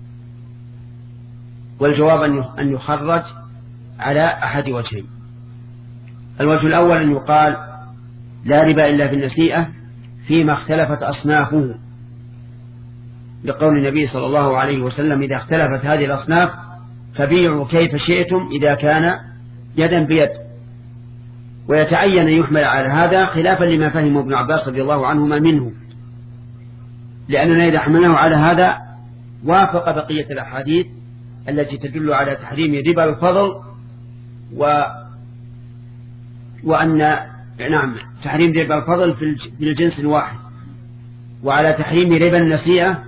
والجواب أن يخرج على أحد وجهين. الوجه الأول أن يقال لا ربا إلا في النسيئة فيما اختلفت أصنافه، لقول النبي صلى الله عليه وسلم إذا اختلفت هذه الأصناف فبيعوا كيف شئتم إذا كان يدا بيد. ويتعين أن يحمل على هذا خلافا لما فهمه ابن عباس رضي الله عنهما منه، لأننا إذا حملناه على هذا وافق بقية الأحاديث التي تدل على تحريم ربا الفضل وأن تحريم ربا الفضل في الجنس الواحد، وعلى تحريم ربا النسيئة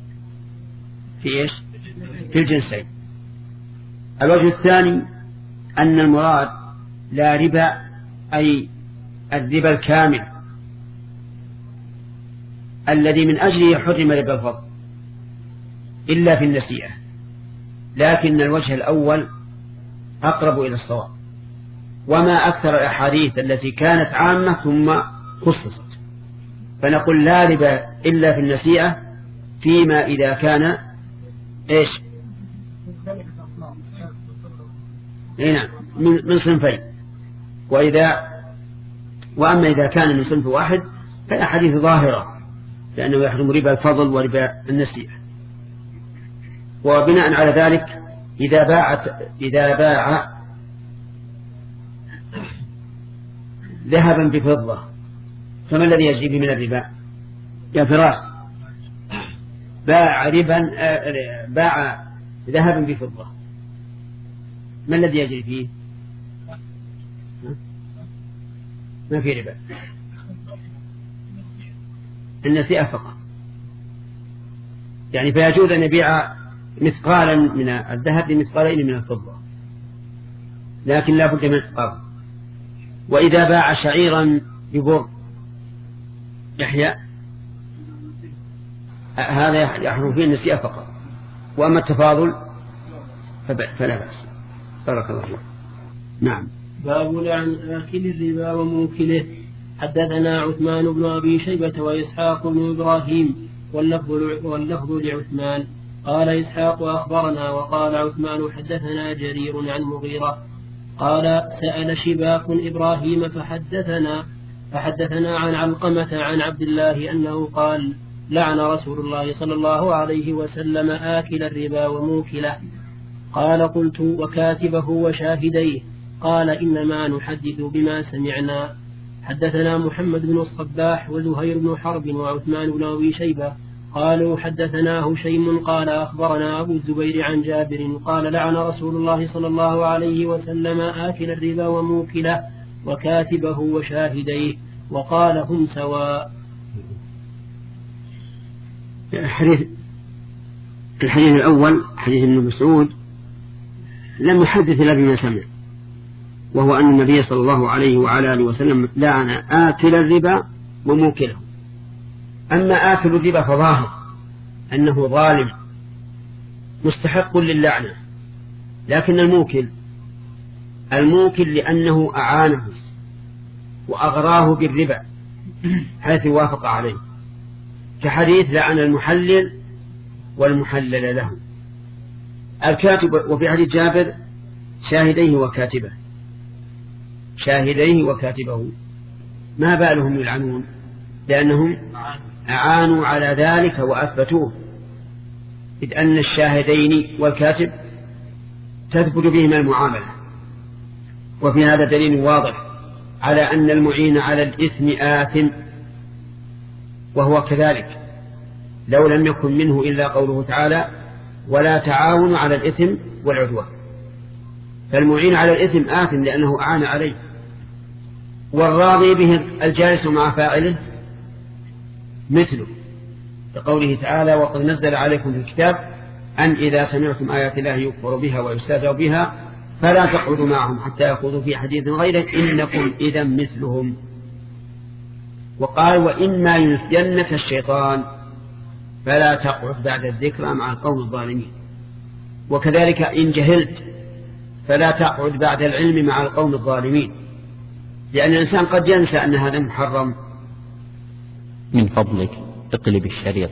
في الجنسين. الوجه الثاني أن المراد لا ربا أي الربا الكامل الذي من أجله حرم ربا الفضل إلا في النسيئة، لكن الوجه الأول أقرب إلى الصواب. وما أكثر الأحاديث التي كانت عامة ثم خصصت، فنقول لا ربا إلا في النسيئة فيما إذا كان من صنفين، وأما إذا كان من صنف واحد فالأحاديث ظاهرة لأنه يحرم ربا الفضل وربا النسيئة. وبناء على ذلك إذا باع ذهبا بفضة فما الذي يجري به من الربا؟ يا فراس، باع ذهبا بفضة، ما الذي يجري فيه؟ ما في ربا، النسيئة فقط. يعني فيجوز أن يبيع مثقالا من الذهب بمثقالين من الفضة، لكن لا بد من التقابل. وإذا باع شعيرا ببر يحيى هذا يحرم فيه النسيئة فقط، وأما التفاضل فلا بأس. بارك الله فيك. نعم. باب عن آكل الربا وموكله. حدثنا عثمان بن أبي شيبة وإسحاق بن إبراهيم واللفظ لعثمان قال إسحاق أخبرنا، وقال عثمان حدثنا جرير عن مغيرة قال سأل شباك إبراهيم فحدثنا عن علقمة عن عبد الله أنه قال لعن رسول الله صلى الله عليه وسلم آكل الربا وموكله. قال قلت وكاتبه وشاهديه؟ قال إنما نحدث بما سمعنا. حدثنا محمد بن الصباح وزهير بن حرب وعثمان بن أبي شيبة قالوا حدثنا هشيم قال أخبرنا أبو الزبير عن جابر قال لعن رسول الله صلى الله عليه وسلم آكل الربا وموكله وكاتبه وشاهديه، وقال هم سواء. الحديث الأول حديث ابن مسعود لم يحدث إلا بما سمع، وهو أن النبي صلى الله عليه وعلى آله وسلم لعن آكل الربا وموكله. أما آكل الربا فظاهر أنه ظالم مستحق للعنة، لكن الموكل لأنه أعانه وأغراه بالربا حيث وافق عليه، كحديث لعن المحلل والمحلل له. الكاتب، وفي حديث جابر شاهديه وكاتبه، ما بالهم يلعنون؟ لأنهم أعانوا على ذلك وأثبتوه، إذ أن الشاهدين والكاتب تثبت بهما المعاملة. وفي هذا دليل واضح على أن المعين على الإثم آثم، وهو كذلك لو لم يكن منه إلا قوله تعالى ولا تعاونوا على الإثم والعدوان، فالمعين على الإثم آثم لأنه أعان عليه، والراضي به الجالس مع فاعله مثله، لقوله تعالى وقد نزل عليكم في الكتاب أن إذا سمعتم آيات الله يكفر بها ويستهزأ بها فلا تقعدوا معهم حتى يخوضوا في حديث غيره إنكم إذا مثلهم. وقال وإما ينسينك الشيطان فلا تقعد بعد الذكرى مع القوم الظالمين. وكذلك إن جهلت فلا تقعد بعد العلم مع القوم الظالمين، لأن الإنسان قد ينسى أن هذا محرم. من فضلك اقلب الشريط.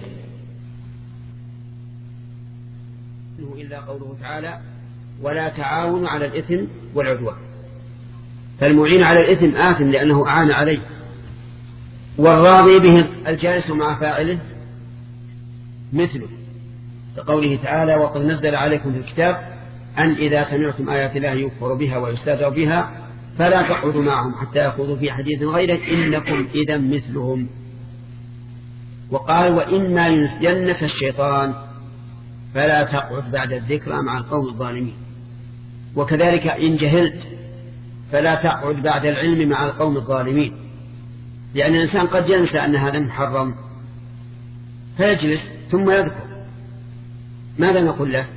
إلا قوله تعالى ولا تعاونوا على الإثم والعدوان، فالمعين على الإثم آثم لأنه أعان عليه، والراضي به الجالس مع فاعله مثله، كقوله تعالى وقد نزل عليكم في الكتاب أن إذا سمعتم آيات الله يكفر بها ويستهزأ بها فلا تقعدوا معهم حتى يخوضوا في حديث غيره إنكم إذا مثلهم. وقال وإما ينسينك الشيطان فلا تقعد بعد الذكرى مع القوم الظالمين. وكذلك إن جهلت فلا تقعد بعد العلم مع القوم الظالمين، لأن الإنسان قد ينسى أن هذا محرم فيجلس ثم يذكر. ماذا نقول له؟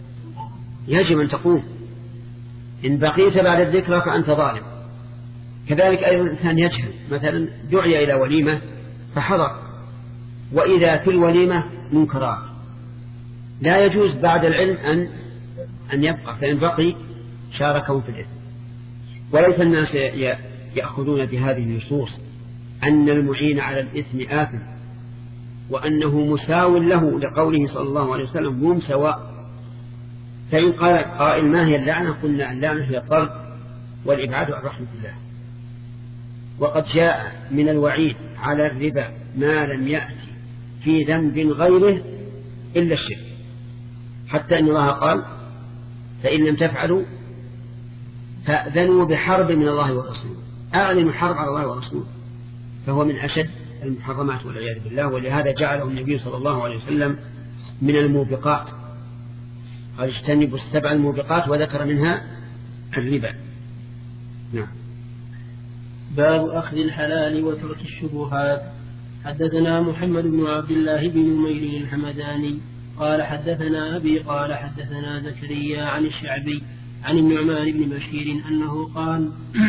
يجب أن تقوم، إن بقيت بعد الذكرى فأنت ظالم. كذلك أيضا الإنسان يجهل، مثلا دعي إلى وليمة فحضر، وإذا في الوليمة منكرات لا يجوز بعد العلم أن يبقى، فإن بقي شاركهم في الإثم. وليس الناس يأخذون بهذه النصوص أن المعين على الإثم آثم، وأنه مساو له لقوله صلى الله عليه وسلم هم سواء. فإن قال قائل ما هي اللعنة؟ قلنا اللعنة هي الطرد والإبعاد عن رحمة الله. وقد جاء من الوعيد على الربا ما لم يأتي في ذنب غيره إلا الشرك، حتى أن الله قال فإن لم تفعلوا فأذنوا بحرب من الله ورسوله، أعلن حرب على الله ورسوله، فهو من أشد المحرمات والعياذ بالله. ولهذا جعله النبي صلى الله عليه وسلم من الموبقات، قال اجتنبوا 7 الموبقات وذكر منها الربا. نعم. باب أخذ الحلال وترك الشبهات. حدثنا محمد بن عبد الله بن نمير الحمداني قال حدثنا أبي قال حدثنا زكريا عن الشعبي عن النعمان بن بشير أنه قال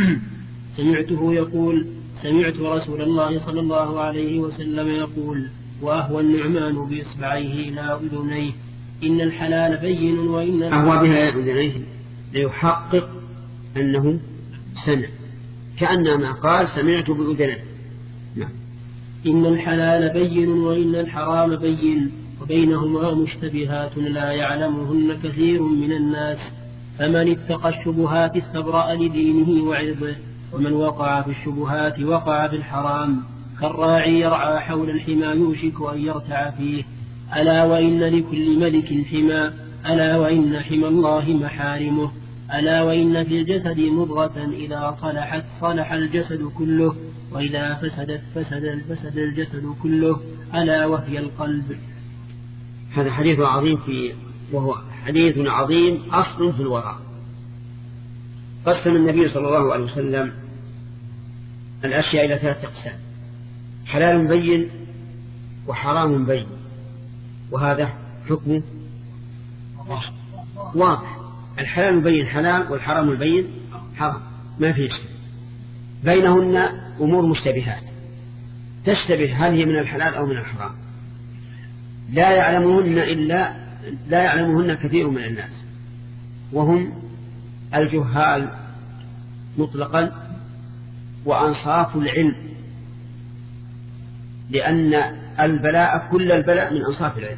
سمعته يقول سمعت رسول الله صلى الله عليه وسلم يقول وأهوى النعمان بإصبعيه إلى أذنيه إن الحلال بين وإن أهوى بها أذنيه ليحقق أنه سمع، كأنما قال سمعت بأذنيه. نعم. إن الحلال بين وإن الحرام بين وبينهما مشتبهات لا يعلمهن كثير من الناس فمن اتقى الشبهات استبرأ لدينه وعرضه ومن وقع في الشبهات وقع في الحرام كالراعي يرعى حول الحمى يوشك أن يرتع فيه ألا وإن لكل ملك حمى ألا وإن حمى الله محارمه ألا وإن في الجسد مضغة إذا صلحت صلح الجسد كله وإذا فسدت فسد الجسد كله ألا وهي القلب. هذا حديث عظيم وهو حديث عظيم أصل في الورع. قسم النبي صلى الله عليه وسلم الأشياء إلى 3 أقسام: حلال بين وحرام بين، وهذا حكمه واضح. الحلال بين حلال والحرام البين حرام، ما فيه شيء. بينهن أمور مشتبهات تشتبه هل هي من الحلال أو من الحرام، لا يعلمهن كثير من الناس، وهم الجهال مطلقا وأنصاف العلم، لأن البلاء كل البلاء من أنصاف العلم،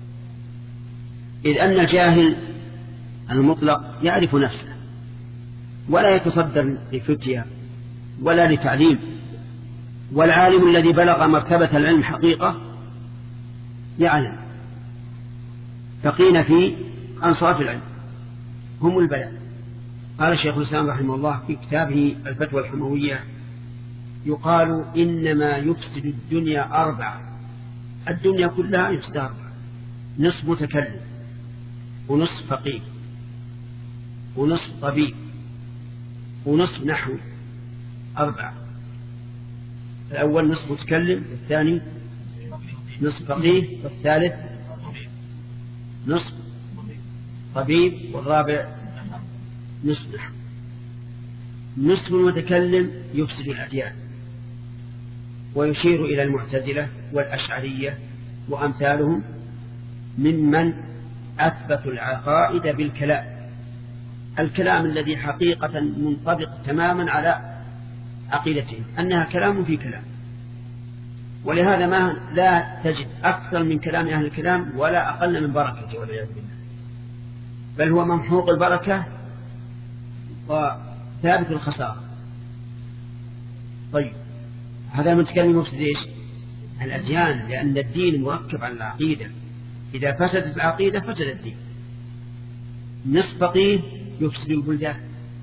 إذ أن الجاهل المطلق يعرف نفسه ولا يتصدر لفتية ولا لتعليم، والعالم الذي بلغ مرتبة العلم حقيقة يعلم. بقين في أنصاف العلم هم البلاء. قال الشيخ الإسلام رحمه الله في كتابه الفتوى الحموية يقال إنما يفسد الدنيا 4، الدنيا كلها يفسد 4: نصف متكلم ونصف فقيه ونصف طبيب ونصف نحوي، 4. الأول نصف متكلم، الثاني نصف فقيه، والثالث نصف طبيب، والرابع نصف نحو. نصف المتكلم يفسد الأديان، ويشير إلى المعتزلة والأشعرية وأمثالهم ممن أثبتوا العقائد بالكلام، الكلام الذي حقيقة منطبق تماما على عقيدتهم أنها كلام في كلام. ولهذا ما لا تجد أكثر من كلام أهل الكلام ولا أقل من بركته والعياذ بالله، بل هو ممحوق البركة وثابت الخسارة. طيب هذا المتكلم يفسد إيش؟ الأديان، لأن الدين مركب على العقيدة، إذا فسدت العقيدة فسد الدين. نصف فقيه يفسد البلدان،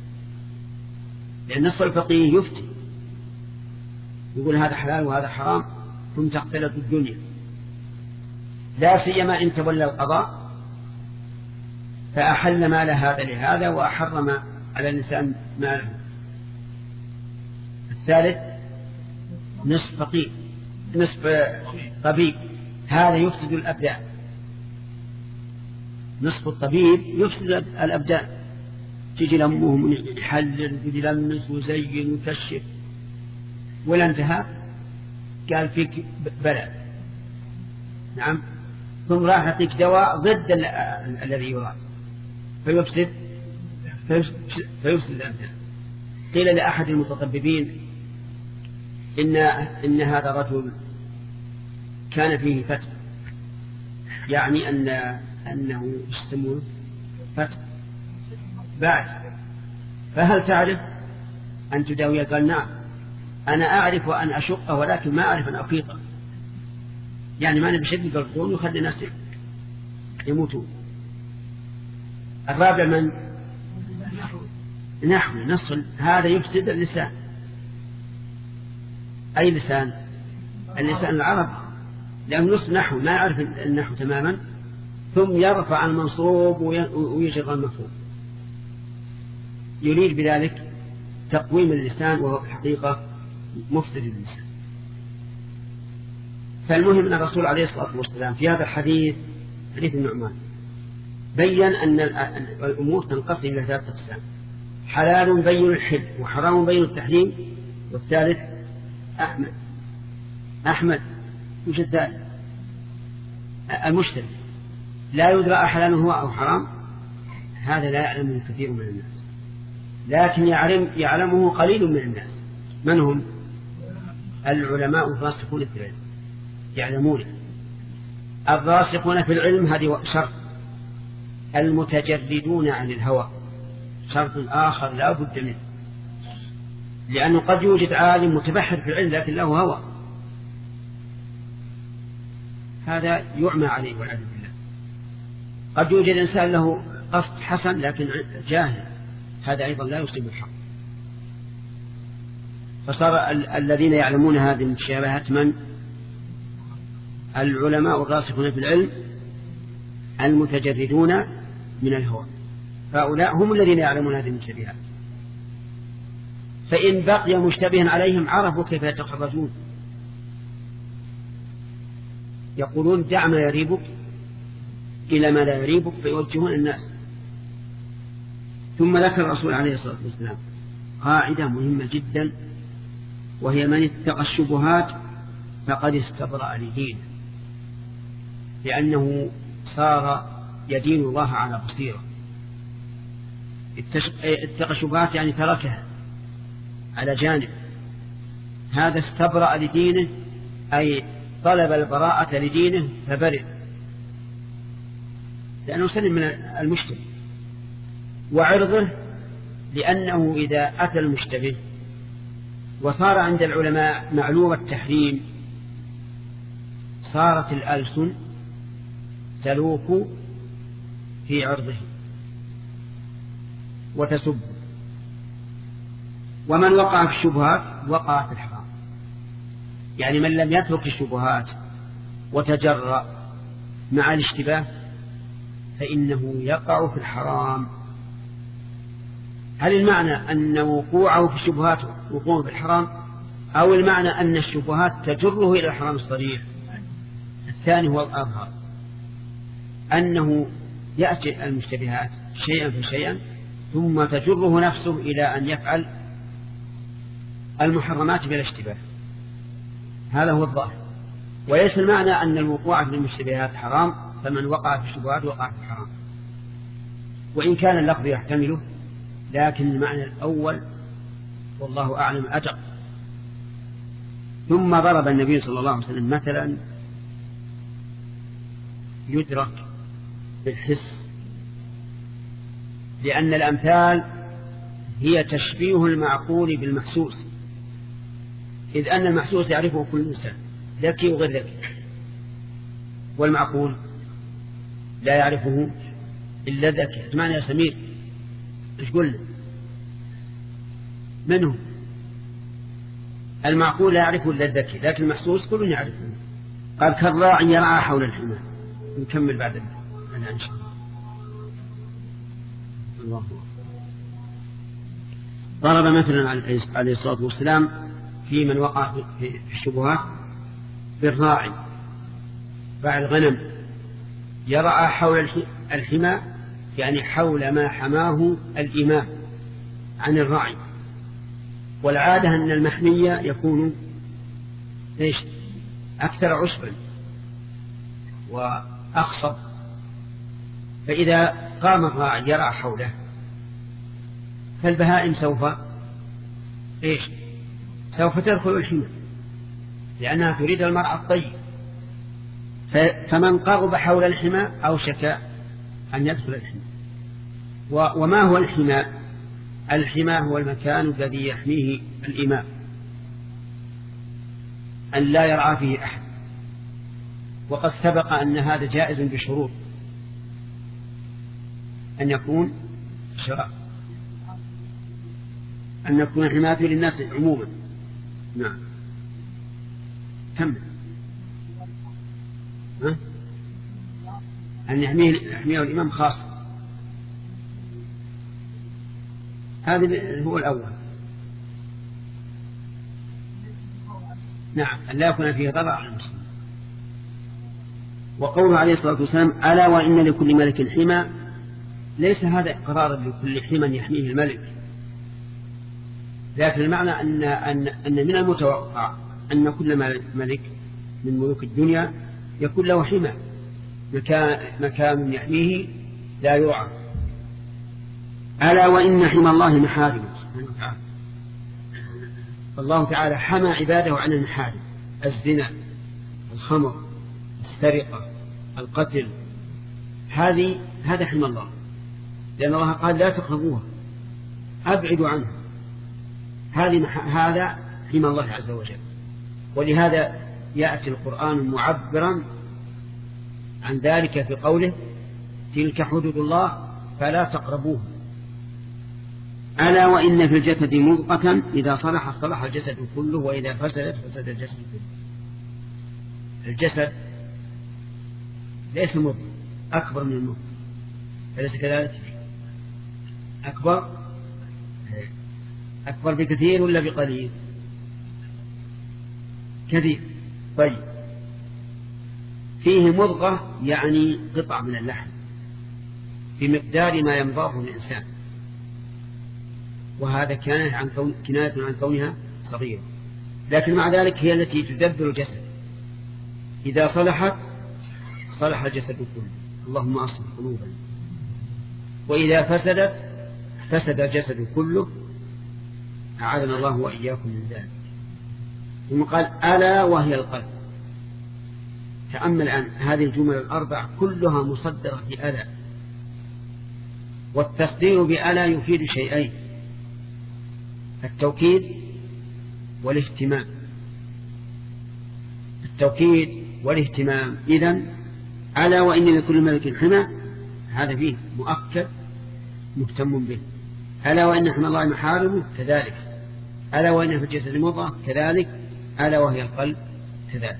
لأن نصف الفقيه يفتي يقول هذا حلال وهذا حرام ثم تختلط الدنيا، لا سيما إن تولى القضاء فأحل مال هذا لهذا وأحرم على الإنسان ماله. الثالث نصف فقيه نصف طبيب، هذا يفسد الأبدان. نصف الطبيب يفسد الأبدان، تيجي لأمهم يحلل ويلمس ويزين ويكشف، ولا انتهى قال فيك بلاء، نعم، ثم راح يعطيك دواء ضد الذي يراد فيفسد الأبدان. قيل لأحد المتطببين إن هذا الرجل كان فيه فتح، يعني أنه يسمونه فتح بعد، فهل تعرف أن تداويه؟ قال نعم أنا أعرف أن أشقه ولكن ما أعرف أن أفيقه، يعني ما نبشد القرون وخلي الناس يموتون. الرابع من نحو نصل، هذا يفسد اللسان. أي لسان؟ اللسان العربي، لأنه نصف نحو ما يعرف النحو تماما، ثم يرفع المنصوب ويجر المفعول، يريد بذلك تقويم اللسان وهو في الحقيقة مفسد اللسان. فالمهم أن الرسول عليه الصلاة والسلام في هذا الحديث، حديث النعمان، بيّن أن الأمور تنقسم إلى ثلاثة أقسام: حلال بين الحل، وحرام بين التحريم، والثالث أحمد يوجد ذلك المشتبه لا يدرى حلال هو أو حرام، هذا لا يعلمه كثير من الناس، لكن يعلمه قليل من الناس. من هم؟ العلماء الراسخون في العلم يعلمون. الراسخون في العلم هذه شرط، المتجردون عن الهوى شرط آخر لا بد منه، لأنه قد يوجد عالم متبحر في العلم لكن له هوى، هذا يعمى عليه والعياذ بالله. قد يوجد إنسان له قصد حسن لكن جاهل، هذا أيضا لا يصيب الحق. فصار الذين يعلمون هذه المشابهات من؟ العلماء الراسخون في العلم المتجردون من الهوى، فهؤلاء هم الذين يعلمون هذه المشابهات. فإن بقي مشتبها عليهم عرفوا كيف يتخرجون، يقولون دع ما يريبك إلى ما لا يريبك، فيوجهون الناس. ثم ذكر الرسول عليه الصلاة والسلام قاعدة مهمة جدا، وهي من اتقى الشبهات فقد استبرأ لدينه، لأنه صار يدين الله على بصيرة. اتقى الشبهات يعني تركها على جانب، هذا استبرأ لدينه أي طلب البراءة لدينه فبرئ، لأنه سلم من المشتبه. وعرضه لأنه إذا أتى المشتبه وصار عند العلماء معلوم التحريم صارت الألسن تلوك في عرضه وتسب، ومن وقع في الشبهات وقع في الحرام. يعني من لم يترك الشبهات وتجرأ مع الاشتباه فإنه يقع في الحرام. هل المعنى أن وقوعه في الشبهات وقوعه في الحرام، أو المعنى أن الشبهات تجره إلى الحرام الصريح؟ الثاني هو الأظهر، أنه يأتي المشتبهات شيئا فشيئا ثم تجره نفسه إلى أن يفعل المحرمات بلا اشتباه، هذا هو الظاهر. وليس المعنى أن الوقوع في المشتبهات حرام، فمن وقع في الشبهات وقع في الحرام، وإن كان اللفظ يحتمله، لكن المعنى الأول والله أعلم أدق. ثم ضرب النبي صلى الله عليه وسلم مثلا يدرك بالحس، لأن الأمثال هي تشبيه المعقول بالمحسوس، إذ أن المحسوس يعرفه كل إنسان ذكي وغير ذكي، والمعقول لا يعرفه إلا ذكي. اسمعني يا سمير، إيش قلنا منه؟ المعقول لا يعرفه إلا الذكي، لكن المحسوس كل يعرفه. قال كالراعي يرعى حول الحمى. نكمل بعد إن شاء الله. ضرب مثلا عليه الصلاة والسلام في من وقع في الشبهات بالراعي، راعي الغنم يرعى حول الحمى، يعني حول ما حماه الإمام عن الراعي. والعادة أن المحمية يكون أكثر عشبا وأقصر، فإذا قام الراعي يرعى حوله فالبهائم سوف تدخل الحمى، لأنها تريد المرعى الطيب. فمن قرب حول الحمى أوشك أن يدخل الحمى. وما هو الحمى؟ الحمى هو المكان الذي يحميه الإمام أن لا يرعى فيه أحد. وقد سبق أن هذا جائز بشروط، أن يكون حماية للناس عموما. نعم كمل. أن يحميه الإمام خاصة، هذا هو الأول. نعم أن لا يكون فيه ضرر على المسلم. وقوله عليه الصلاة والسلام ألا وإن لكل ملك حمى، ليس هذا إقرارا لكل حمى يحميه الملك، لكن المعنى أن من المتوقع أن كل ملك من ملوك الدنيا يكون له حمى، مكان يحميه لا يرعى. ألا وإن حمى الله محارمه سبحانه وتعالى. فالله تعالى حمى عباده عن المحارم، الزنا، الخمر، السرقة، القتل، هذا حمى الله، لأن الله قال لا تقربوها، أبعدوا عنه. هذا حمى الله عز وجل. ولهذا يأتي القرآن معبرا عن ذلك في قوله تلك حدود الله فلا تقربوها. ألا وإن في الجسد مضغة إذا صلح الجسد كله وإذا فسد الجسد كله. الجسد ليس مضغة، أكبر من المضغة، أليس كذلك؟ أكبر بكثير ولا بقليل؟ كثير. طيب فيه مضغة يعني قطع من اللحم بمقدار ما يمضغه الإنسان، وهذا كناية عن كونها صغيرة، لكن مع ذلك هي التي تدبر الجسد. إذا صلحت صلح الجسد كله، اللهم أصلح قلوبنا. وإذا فسدت فسد الجسد كله، أعاذنا الله وإياكم من ذلك. ثم قال ألا وهي القلب. تأمل الآن هذه الجمل الأربع كلها مصدرة بألا، والتصدير بألا يفيد شيئين: التوكيد والاهتمام. التوكيد والاهتمام. إذن ألا وإن لكل ملك حمى، هذا فيه مؤكد مهتم به. ألا وإن حمى الله محارمه، كذلك. ألا وإن في الجسد مضغة، كذلك. ألا وهي القلب، كذلك.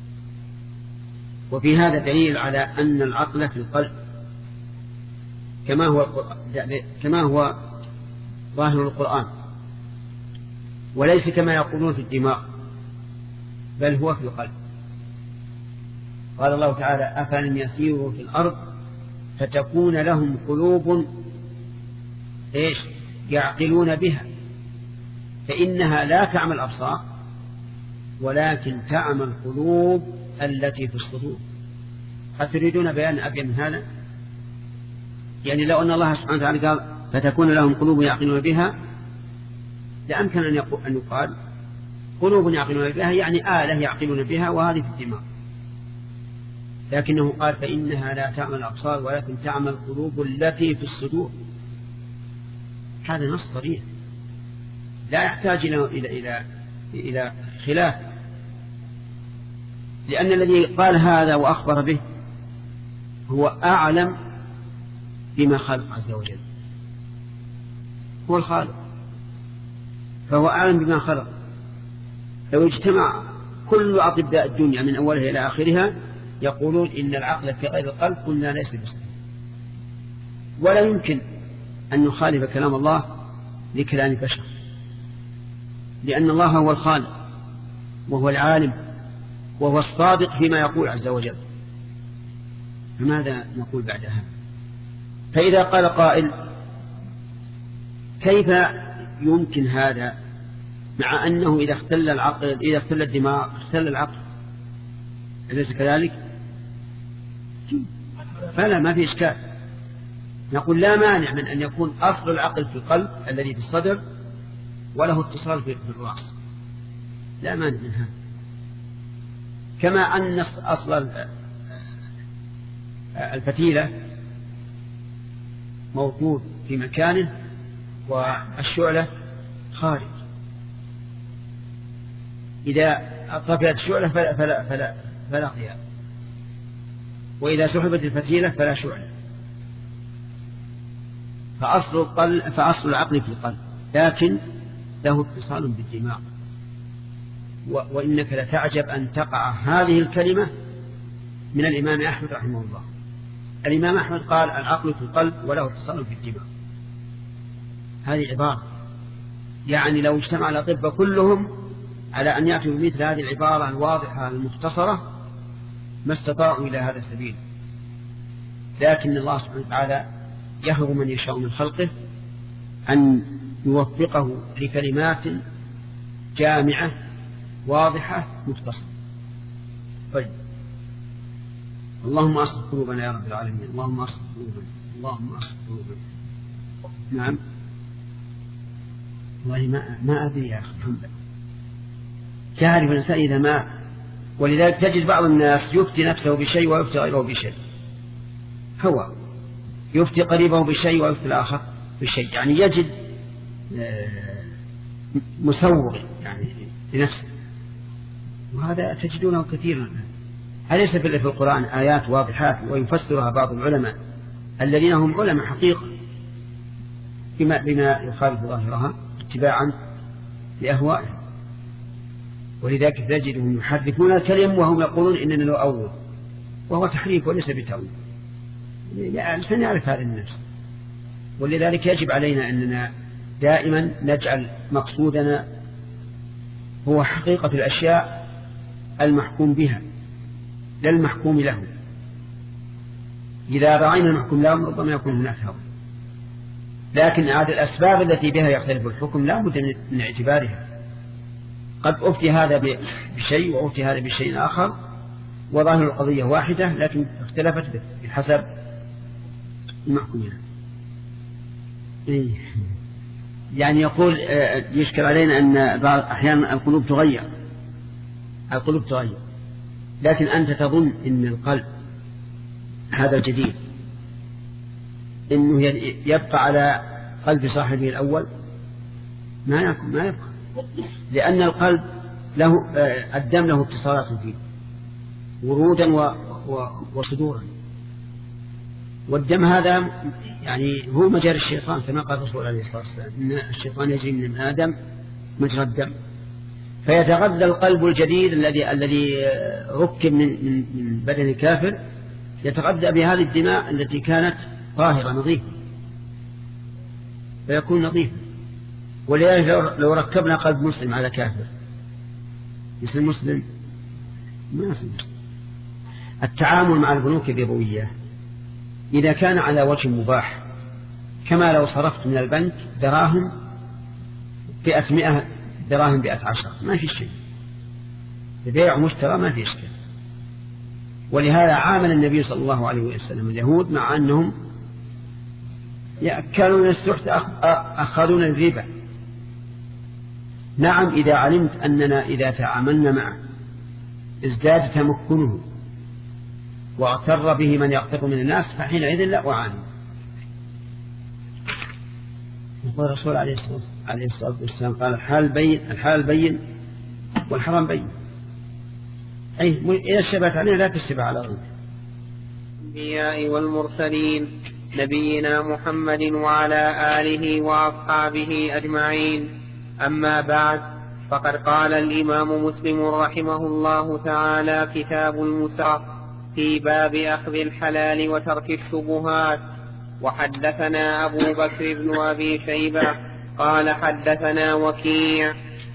وفي هذا دليل على أن العقل في القلب كما هو ظاهر القرآن، وليس كما يقولون في الدماغ، بل هو في القلب. قال الله تعالى أفلم يسيروا في الأرض فتكون لهم قلوب يعقلون بها، فإنها لا تعمى الأبصار ولكن تعمى القلوب التي في الصدور. هل تريدون بيان أبين من هذا؟ يعني لو أن الله سبحانه وتعالى قال فتكون لهم قلوب يعقلون بها، لأمكن أن يقال قلوب يعقلون بها يعني آلة يعقلون بها وهذه في الدماغ، لكنه قال فإنها لا تعمل الأبصار ولكن تعمل القلوب التي في الصدور. هذا نص صريح لا يحتاج إلى خلاف، لأن الذي قال هذا وأخبر به هو أعلم بما خلق عز وجل، هو الخالق فهو أعلم بما خلق. لو اجتمع كل أطباء الدنيا من أولها إلى آخرها يقولون إن العقل في غير القلب قلنا ليس بصحيح، ولا يمكن أن نخالف كلام الله لكلام بشر، لأن الله هو الخالق وهو العالم وهو الصادق فيما يقول عز وجل. فماذا نقول بعدها؟ فإذا قال قائل كيف يمكن هذا مع أنه إذا اختل العقل إذا اختل الدماغ اختل العقل، أليس كذلك؟ فلا، ما في إشكال. نقول لا مانع من أن يكون أصل العقل في القلب الذي في الصدر وله اتصال في الرأس، لا مانع من هذا، كما أن أصل الفتيلة موجود في مكانه والشعلة خارج. إذا طفئت الشعلة فلا قيام، وإذا سحبت الفتيلة فلا شعلة. فأصل العقل في القلب، لكن له اتصال بالدماغ. وإنك لتعجب أن تقع هذه الكلمة من الإمام أحمد رحمه الله. الإمام أحمد قال العقل في القلب وله اتصال بالدماغ. هذه عبارة يعني لو اجتمع الأطباء كلهم على أن يأتوا بمثل هذه العبارة الواضحة المختصرة ما استطاعوا إلى هذا السبيل، لكن الله سبحانه وتعالى يهب من يشاء من خلقه أن يوفقه لكلمات جامعة واضحة مختصرة. طيب، اللهم أصلح قلوبنا يا رب العالمين، اللهم أصلح قلوبنا، اللهم أصلح قلوبنا. نعم، والله ما أدري يا أخي الحمد لله، تعرف الإنسان إذا ما، ولذلك تجد بعض الناس يفتي نفسه بشيء ويفتي غيره بشيء، هو يفتي قريبه بشيء ويفتي الآخر بشيء، يعني يجد مسوغ يعني لنفسه، وهذا تجدونه كثيرا. أليس في القرآن آيات واضحات ويفسرها بعض العلماء الذين هم علماء حقيقة بما يخالف ظاهرها اتباعا لأهوائهم، ولذلك تجدهم يحرفون الكلم وهم يقولون إننا نؤول، وهو تحريف وليس بتأويل. الإنسان يعرف هذا النفس، ولذلك يجب علينا أننا دائما نجعل مقصودنا هو حقيقة الأشياء المحكوم بها لا المحكوم له. إذا رأينا المحكوم له ربما يكون هناك هوى، لكن هذه الأسباب التي بها يختلف الحكم لا بد من اعتبارها. قد أفتي هذا بشيء وأفتي هذا بشيء آخر وظاهر القضية واحدة لكن اختلفت بحسب المحكوم له. يعني يقول يشكل علينا أن بعض أحيانا القلوب تغير، لكن أنت تظن أن القلب هذا الجديد إنه يبقى على قلب صاحبه الأول؟ ما يبقى، لأن القلب له الدم له اتصالات فيه ورودا وصدورا، والدم هذا يعني هو مجرى الشيطان كما قال الرسول عليه الصلاة والسلام إن الشيطان يجري من آدم مجرى الدم. فيتغذى القلب الجديد الذي ركب من بدن الكافر، يتغذى بهذه الدماء التي كانت طاهرة نظيفة فيكون نظيفا. ولذلك لو ركبنا قلب مسلم على كافر يصير مسلم؟ ما يصير مسلم. التعامل مع البنوك الربوية إذا كان على وجه مباح، كما لو صرفت من البنك دراهم بأت 100 دراهم بأت 10 ما في شيء، بيع ومشترى ما في إشكال. ولهذا عامل النبي صلى الله عليه وسلم اليهود مع أنهم يأكلون السحت أخذون الربا. نعم إذا علمت أننا إذا تعاملنا معه ازداد تمكنه واغتر به من يغتر من الناس فحينئذ لا أعاني. يقول الرسول عليه الصلاة والسلام قال الحلال بين والحرام بين. أي إذا اشتبهت علينا لا تشتبه على غيره. الأنبياء والمرسلين نبينا محمد وعلى آله وأصحابه أجمعين. أما بعد، فقد قال الإمام مسلم رحمه الله تعالى كتاب المساق في باب أخذ الحلال وترك الشبهات. وحدثنا أبو بكر بن أبي شيبة قال حدثنا وكيع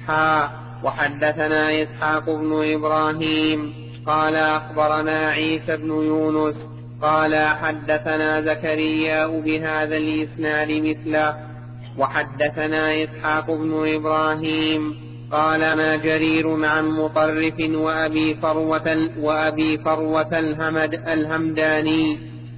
وحدثنا إسحاق بن إبراهيم قال أخبرنا عيسى بن يونس قال حدثنا زكريا بهذا الإسناد مثله. وحدثنا إسحاق بن إبراهيم قال ما جرير عن مطرف وأبي فروة الهمداني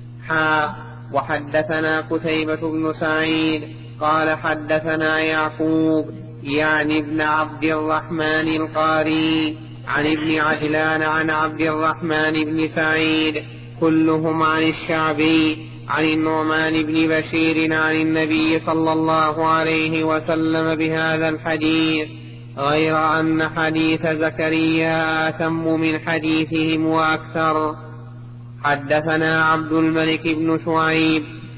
وحدثنا قتيبة بن سعيد قال حدثنا يعقوب يعني ابن عبد الرحمن القاري عن ابن عجلان عن عبد الرحمن بن سعيد كلهم عن الشعبي عن النعمان بن بشير عن النبي صلى الله عليه وسلم بهذا الحديث، غير أن حديث زكريا أتم من حديثهم وأكثر. حدثنا عبد الملك بن شعيب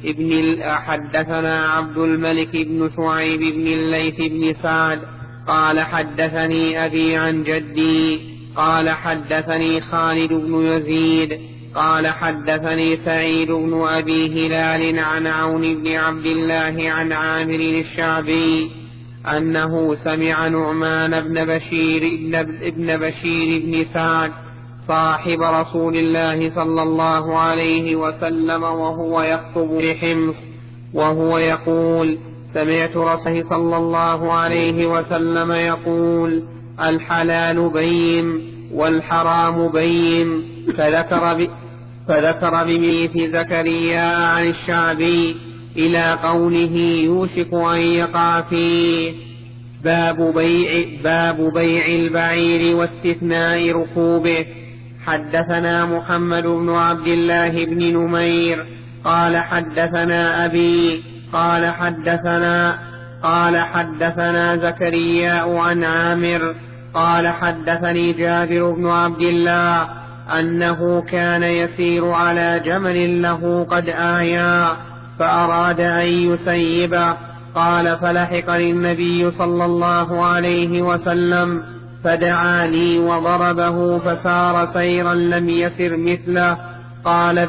بن الليث بن سعد قال حدثني أبي عن جدي قال حدثني خالد بن يزيد قال حدثني سعيد بن أبي هلال عن عون بن عبد الله عن عامر الشعبي أنه سمع نعمان بن بشير بن سعد صاحب رسول الله صلى الله عليه وسلم وهو يخطب بحمص وهو يقول سمعت رسول صلى الله عليه وسلم يقول الحلال بين والحرام بين، فذكر بميت زكريا عن الشعبي إلى قوله يوشك أن يقع فيه. باب بيع البعير واستثناء ركوبه. حدثنا محمد بن عبد الله بن نمير قال حدثنا أبي قال حدثنا زكريا عن عامر قال حدثني جابر بن عبد الله أنه كان يسير على جمل له قد آيا فأراد أن يسيبه، قال فلحقني النبي صلى الله عليه وسلم فدعا لي وضربه فسار سيرا لم يسر مثله، قال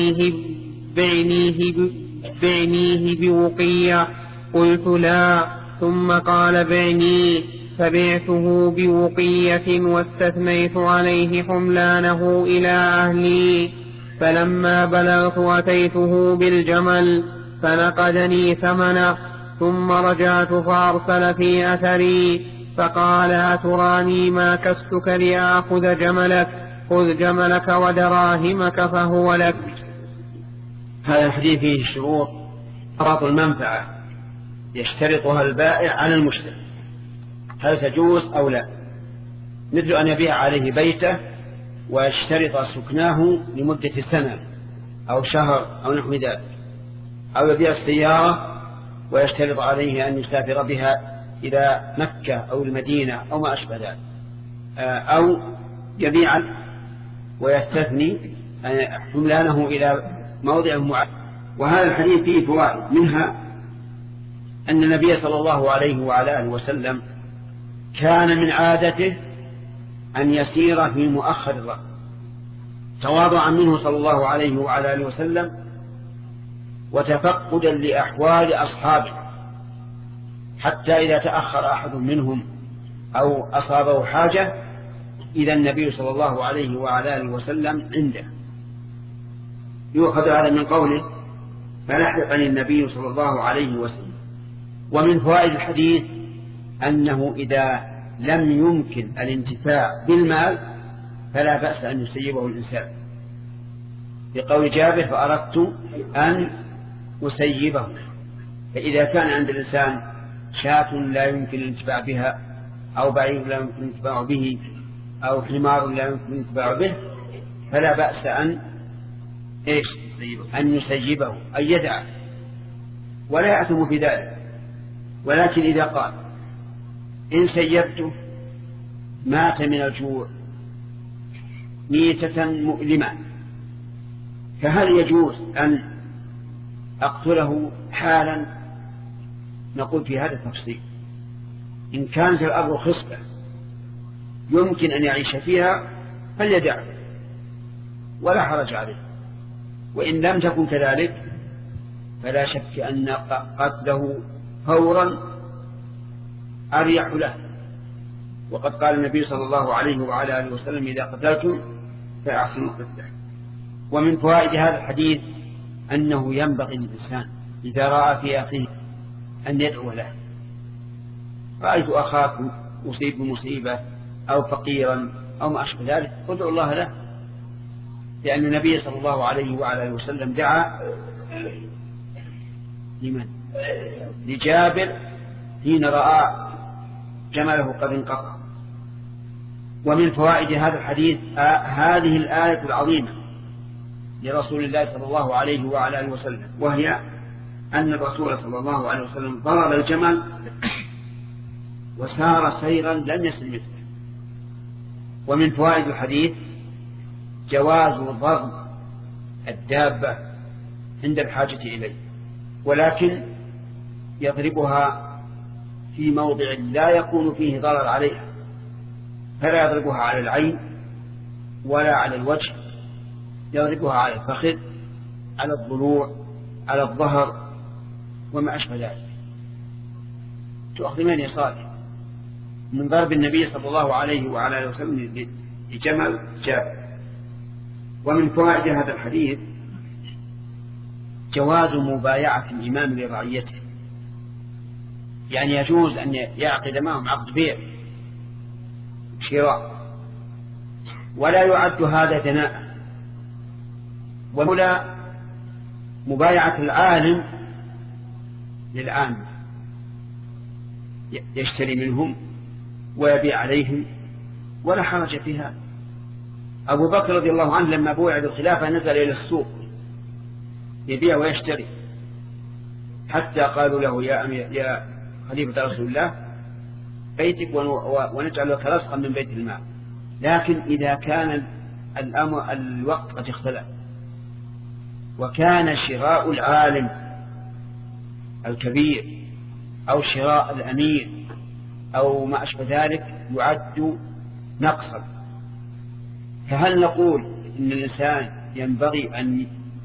بعنيه بوقية، قلت لا، ثم قال بعنيه، فبعته بوقية واستثنيت عليه حملانه إلى أهلي، فلما بلغت أتيته بالجمل فنقدني ثمنه، ثم رجعت فأرسل في أثري فقال أتراني ما كستك لآخذ جملك، خذ جملك ودراهمك فهو لك. هذا الحديث فيه شروط المنفعة يشترطها البائع على المشتري، هل تجوز أو لا، مثل أن يبيع عليه بيته ويشترط سكناه لمدة سنة أو شهر أو نحو ذلك، أو يبيع السيارة ويشترط عليه أن يسافر بها إلى مكة أو المدينة أو ما أشبه ذلك، أو يبيع ويستثني حملانه إلى موضع معين. وهذا الحديث فيه فوائد، منها أن النبي صلى الله عليه وعلى آله وسلم كان من عادته أن يسير في مؤخر الركب تواضعا منه صلى الله عليه وعلى آله وسلم وتفقدا لأحوال أصحابه، حتى إذا تأخر أحد منهم أو أصابه حاجة إذا النبي صلى الله عليه وعلى آله وسلم عنده. يؤخذ هذا من قوله فلحقني النبي صلى الله عليه وسلم. ومن فوائد الحديث أنه إذا لم يمكن الانتفاع بالمال فلا بأس أن يسيبه الإنسان، بقول جابر فأردت أن أسيبه. فإذا كان عند الإنسان شاة لا يمكن الانتفاع بها أو بعير لا يمكن الانتفاع به أو حمار لا يمكن الانتفاع به فلا بأس أن يسيبه أن يدعه ولا يأثم في ذلك. ولكن إذا قال إن سيبته مات من الجوع ميتة مؤلمة فهل يجوز أن أقتله حالا؟ نقول في هذا التفصيل. إن كانت الأرض خصبة يمكن أن يعيش فيها فليدعه ولا حرج عليه، وإن لم تكن كذلك فلا شك أن قتله فورا أريح له. وقد قال النبي صلى الله عليه وعلى آله وسلم إذا قتلتم فأحسنوا القتلة. ومن فوائد هذا الحديث أنه ينبغي للإنسان إذا رأى في أخيه أن يدعو له. رأيت أخاكم أصيب بمصيبة أو فقيرا أو ما أشبه ذلك ادعو الله له، لأن النبي صلى الله عليه وعلى آله وسلم دعا لمن؟ لجابر حين رأى جمله قد انقطع. ومن فوائد هذا الحديث هذه الآية العظيمة لرسول الله صلى الله عليه وعلى آله وسلم، وهي أن الرسول صلى الله عليه وسلم ضرب الجمل وسار سيرا لم يسر مثله. ومن فوائد الحديث جواز ضرب الدابة عند الحاجة إليه، ولكن يضربها في موضع لا يكون فيه ضرر عليها، فلا يضربها على العين ولا على الوجه، يضربها على الفخذ على الضلوع على الظهر وما أشبه ذلك. تؤخذ من يصالح من ضرب النبي صلى الله عليه وعلى آله وسلم لجمل جابر. ومن فوائد هذا الحديث جواز مبايعة الإمام لرعيته، يعني يجوز أن يعقد معهم عقد بيع شراء، ولا يعد هذا دناء. ولا مبايعة العالم للعامة يشتري منهم ويبيع عليهم ولا حرج في هذا. أبو بكر رضي الله عنه لما بويع بالخلافة نزل إلى السوق يبيع ويشتري، حتى قالوا له يا خليفة رسول الله بيتك ونجعل لك رزقا من بيت المال. لكن إذا كان الوقت قد اختلف وكان شراء العالم الكبير أو شراء الأمير أو ما أشبه ذلك يعد نقصا، فهل نقول إن الإنسان ينبغي أن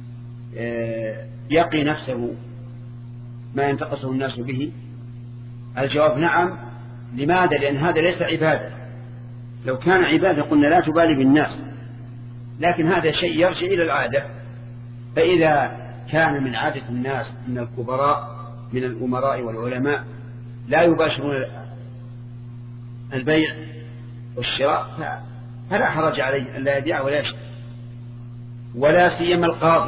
يقي نفسه ما ينتقصه الناس به؟ الجواب نعم. لماذا؟ لأن هذا ليس عبادة. لو كان عبادة قلنا لا تبالي بالناس، لكن هذا شيء يرجع إلى العادة. فإذا كان من عادة الناس من الكبراء من الأمراء والعلماء لا يباشرون البيع والشراء فلا حرج عليه أن لا يبيع ولا يشتري، ولا سيما القاضي،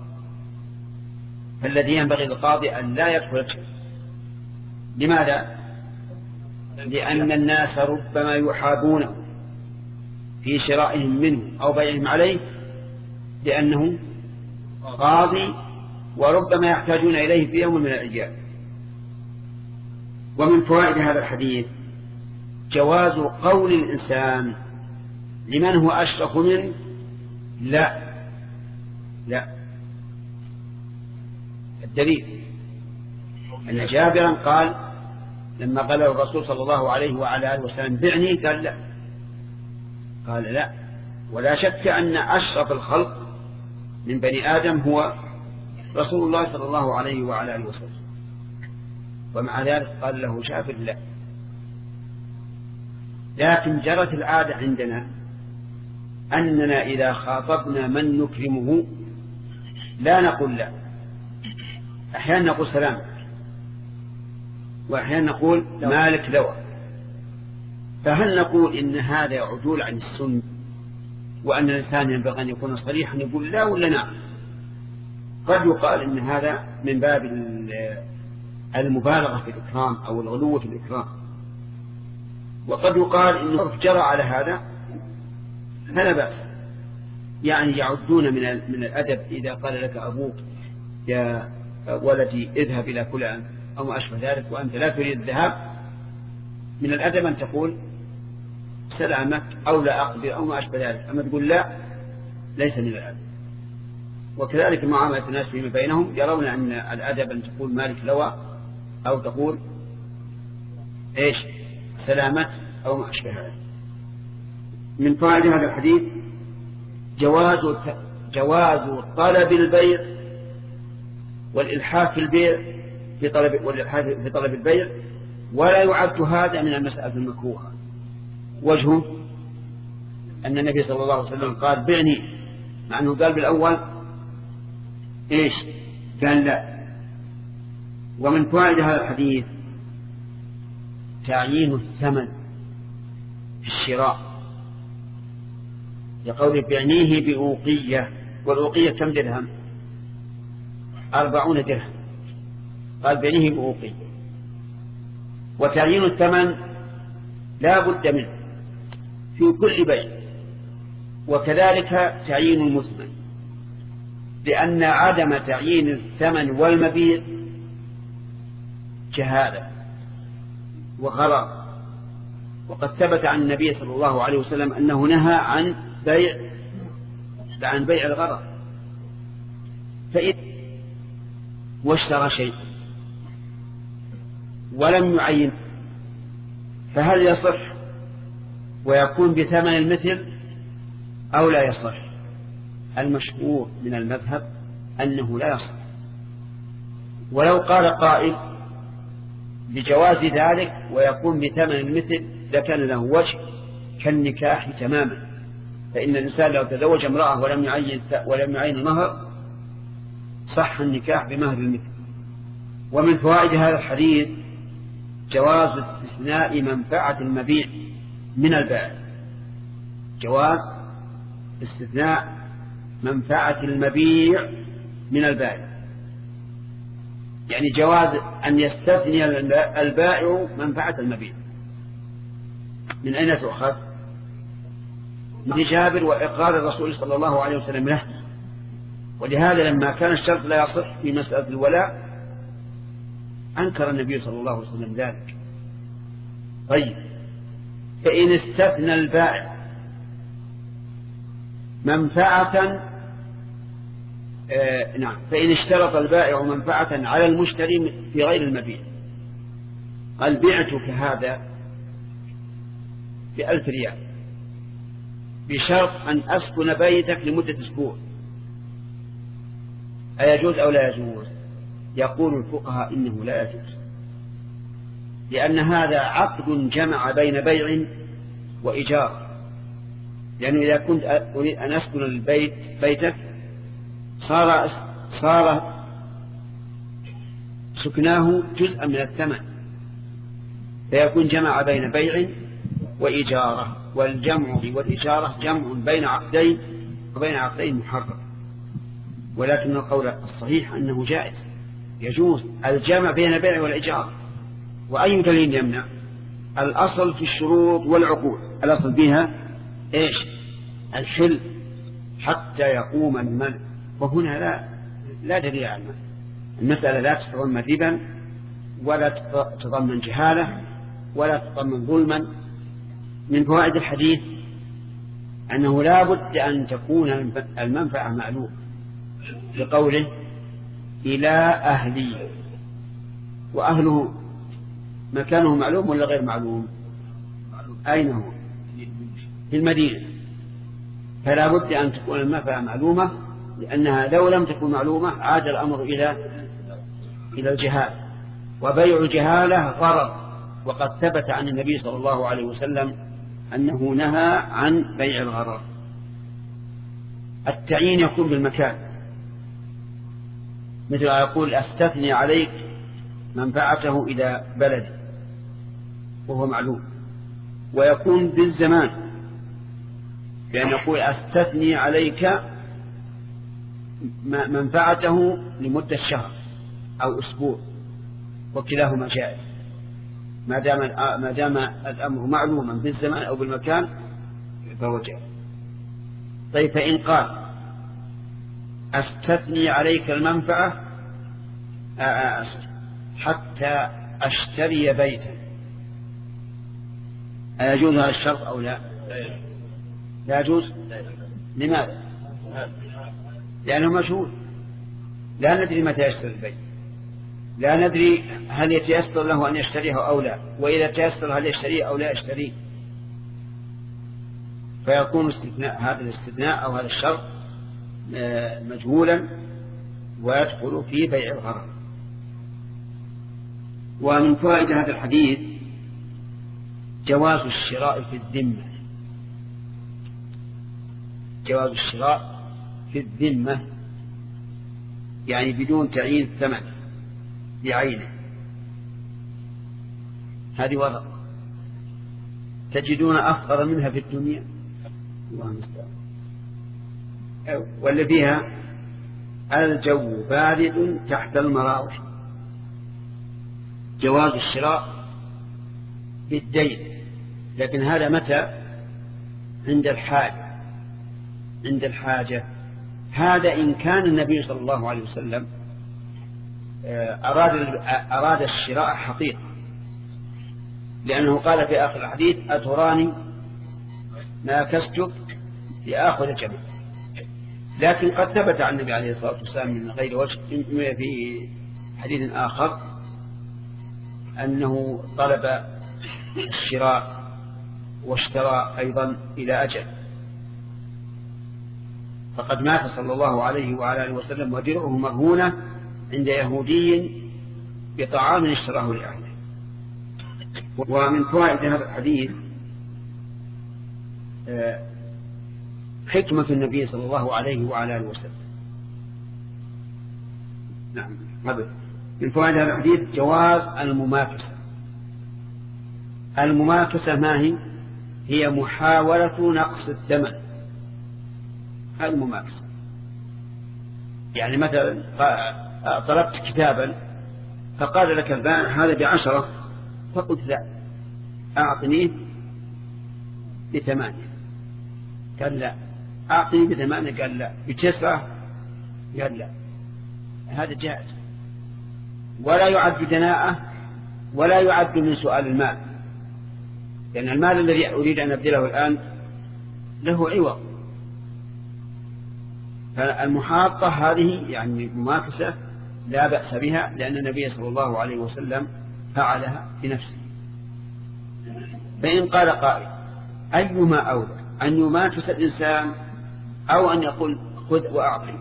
فالذي ينبغي للقاضي أن لا يدخل الجنة. لماذا؟ لأن الناس ربما يحابونه في شرائهم منه أو بيعهم عليه لأنه قاضي، وربما يحتاجون إليه في يوم من الأيام. ومن فوائد هذا الحديث جواز قول الإنسان لمن هو أشرف منه لا. الدليل أن جابرا قال لما قال الرسول صلى الله عليه وعلى آله وسلم بعني قال لا. ولا شك أن أشرف الخلق من بني آدم هو رسول الله صلى الله عليه وعلى آله وسلم، ومع ذلك قال له جابر لا. لكن جرت العادة عندنا أننا إذا خاطبنا من نكرمه لا نقول لا، أحيانا نقول سلام، وأحيانا نقول مالك لوى. فهل نقول إن هذا عدول عن السنة وأن الإنسان ينبغي أن يكون صريحا يقول لا ولا نعم. قد يقال إن هذا من باب المبالغة في الإكرام أو الغلو في الإكرام، وقد يقال إنه جرى على هذا فلا بأس. يعني يعدون من الأدب إذا قال لك أبوك يا ولدي اذهب إلى فلان أو ما أشبه ذلك وأنت لا تريد الذهاب، من الأدب أن تقول سلامك أو لا أقدر أو ما أشبه ذلك. أما تقول لا ليس من الأدب. وكذلك معاملة الناس فيما بينهم يرون أن الأدب أن تقول مالك لوى أو تقول إيش سلامت أو ما أشبه ذلك. من فوائد هذا الحديث جواز طلب البيع والإلحاح في البيع في طلب البيع، ولا يعد هذا من المسألة المكروهة. وجهه أن النبي صلى الله عليه وسلم قال بعني، مع أنه قال بالأول إيش قال لا. ومن فوائد هذا الحديث تعيين الثمن في الشراء، يقول بعنيه بأوقية، والأوقية كم درهم؟ 40 درهم. قال بعنيه بأوقية. وتعيين الثمن لا بد منه في كل بيع، وكذلك تعيين المثمن، لأن عدم تعيين الثمن والمبيع جهالة وغرر. وقد ثبت عن النبي صلى الله عليه وسلم أنه نهى عن بيع الغرر. فإذا واشترى شيء ولم يعين فهل يصح ويكون بثمن المثل أو لا يصح؟ المشهور من المذهب أنه لا يصح. ولو قال قائل بجواز ذلك ويكون بثمن المثل لكان له وجه كالنكاح تماما. فإن الإنسان لو تزوج امرأة ولم يعين المهر صح النكاح بمهر المثل. ومن فوائد هذا الحديث جواز استثناء منفعة المبيع من البائع، جواز استثناء منفعة المبيع من البائع، يعني جواز أن يستثني البائع منفعة المبيع. من أين تؤخذ؟ من جابر وإقرار الرسول صلى الله عليه وسلم له. ولهذا لما كان الشرط لا يصح في مسألة الولاء أنكر النبي صلى الله عليه وسلم ذلك. طيب، فإن استثنى البائع منفعة فإن اشترط البائع منفعة على المشتري في غير المبيع، قال بعتك هذا ب1000 ريال بشرط أن أسكن بيتك لمدة أسبوع، أيجوز أو لا يجوز؟ يقول الفقهاء إنه لا يجوز، لأن هذا عقد جمع بين بيع وإيجار. لأنه إذا كنت أريد أن أسكن بيتك صار سكناه جزءا من الثمن، فيكون جمع بين بيع وإيجارة، والجمع والإيجارة جمع بين عقدين وبين عقدين محرم. ولكن القول الصحيح أنه جائز، يجوز الجمع بين البيع والإيجار. وأي دليل يمنع؟ الأصل في الشروط والعقود الأصل بها إيش؟ الحل حتى يقوم المنع، وهنا لا دليل على المنع. المسألة لا تتضمن ربا ولا تتضمن جهالة ولا تتضمن ظلما. من فوائد الحديث أنه لا بد أن تكون المنفعة معلومة، لقوله إلى أهلي، وأهله مكانه معلوم ولا غير معلوم؟ أين هو؟ في المدينة. فلا بد أن تكون المنفعة معلومة، لأنها لو لم تكن معلومة عاد الأمر إلى الجهال، وبيع الجهالة غرض. وقد ثبت عن النبي صلى الله عليه وسلم أنه نهى عن بيع الغرر. التعيين يكون بالمكان، مثل يقول أستثني عليك منفعته إلى بلد وهو معلوم. ويكون بالزمان، بأن يقول أستثني عليك منفعته لمدة شهر أو أسبوع، وكلاهما جائز ما دام الأمر معلوما بالزمان أو بالمكان فهو جائز. طيب فإن قال أستثني عليك المنفعة حتى أشتري بيتا، أيجوز هذا الشرط أو لا؟ لا يجوز. لماذا؟ لأنه مشهور، لا ندري متى يشتري البيت، لا ندري هل يتيسر له أن يشتريه أو لا، وإذا تيسر هل يشتريه أو لا يشتريه، فيكون هذا الاستثناء أو هذا الشرط مجهولا ويدخل في بيع الغرر. ومن فوائد هذا الحديث جواز الشراء في الذمة، جواز الشراء في الذمة يعني بدون تعيين ثمن بعينه. هذه ورقة تجدون أفضل منها في الدنيا، الله المستعان. واللي فيها الجو بارد تحت المراوح، جواز الشراء بالدين، لكن هذا متى؟ عند الحاجة، عند الحاجة. هذا إن كان النبي صلى الله عليه وسلم أراد الشراء حقيقة، لأنه قال في آخر الحديث أتراني ما كستك لآخذ جمع. لكن قد ثبت عن النبي عليه الصلاة والسلام من غير وجه في حديث آخر أنه طلب الشراء واشترى أيضا إلى أجل، فقد مات صلى الله عليه وعلى آله وسلم ودرعه مرهونة عند يهودي بطعام اشتراه لأهله. ومن فوائد هذا الحديث حكمة النبي صلى الله عليه وعلى آله وسلم. نعم. من فوائد هذا الحديث جواز المماكسة. المماكسة ما هي؟ هي محاولة نقص الثمن. هذه المماكسة. يعني مثلا طلبت كتابا فقال لك البائع هذا ب10، فقلت لا أعطنيه ب8، قال لا أعطني ب8، قال لا ب9، قال لا. هذا جائز ولا يعد دناءة ولا يعد من سؤال المال، لأن المال الذي أريد أن أبدله الآن له عوض. فالمحاطة هذه يعني مماكسة لا بأس بها، لأن النبي صلى الله عليه وسلم فعلها بنفسه. فإن قال قائل أيما أولى أن يماكس الإنسان أو أن يقول خذ وأعطي؟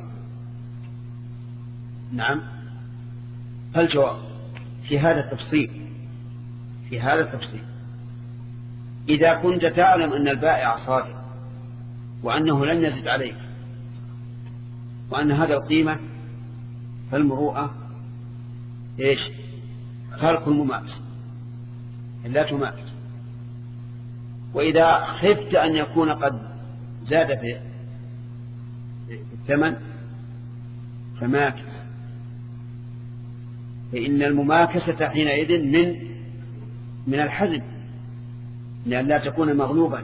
نعم. فالجواب في هذا التفصيل، في هذا التفصيل إذا كنت تعلم أن البائع صادق وأنه لن يزد عليك وأن هذا القيمة، فالمروءة إيش؟ ترك المماكسة، لا تماكس. وإذا خفت أن يكون قد زاد في الثمن فماكس، فإن المماكسة حينئذ من الحزم، لأن لا تكون مغلوبا.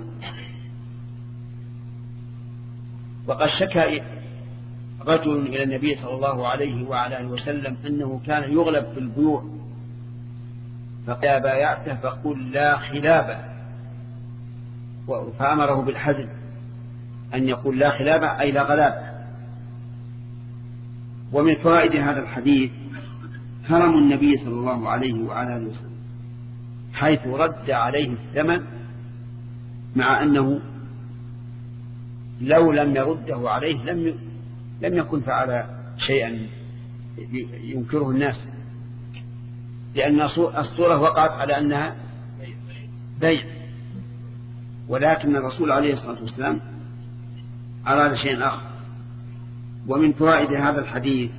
وقد شكى رجل إلى النبي صلى الله عليه وعلى آله وسلم أنه كان يغلب في البيوع، فقال بايعته فقل لا خلابة، فأمره بالحزم أن يقول لا خلابة أي لا غلابة. ومن فوائد هذا الحديث كرم النبي صلى الله عليه وعلى آله وسلم، حيث رد عليه الثمن، مع أنه لو لم يرده عليه لم يكن فعل شيئا ينكره الناس، لأن الصورة وقعت على أنها بيع، ولكن الرسول عليه الصلاة والسلام أراد شيئا آخر. ومن فوائد هذا الحديث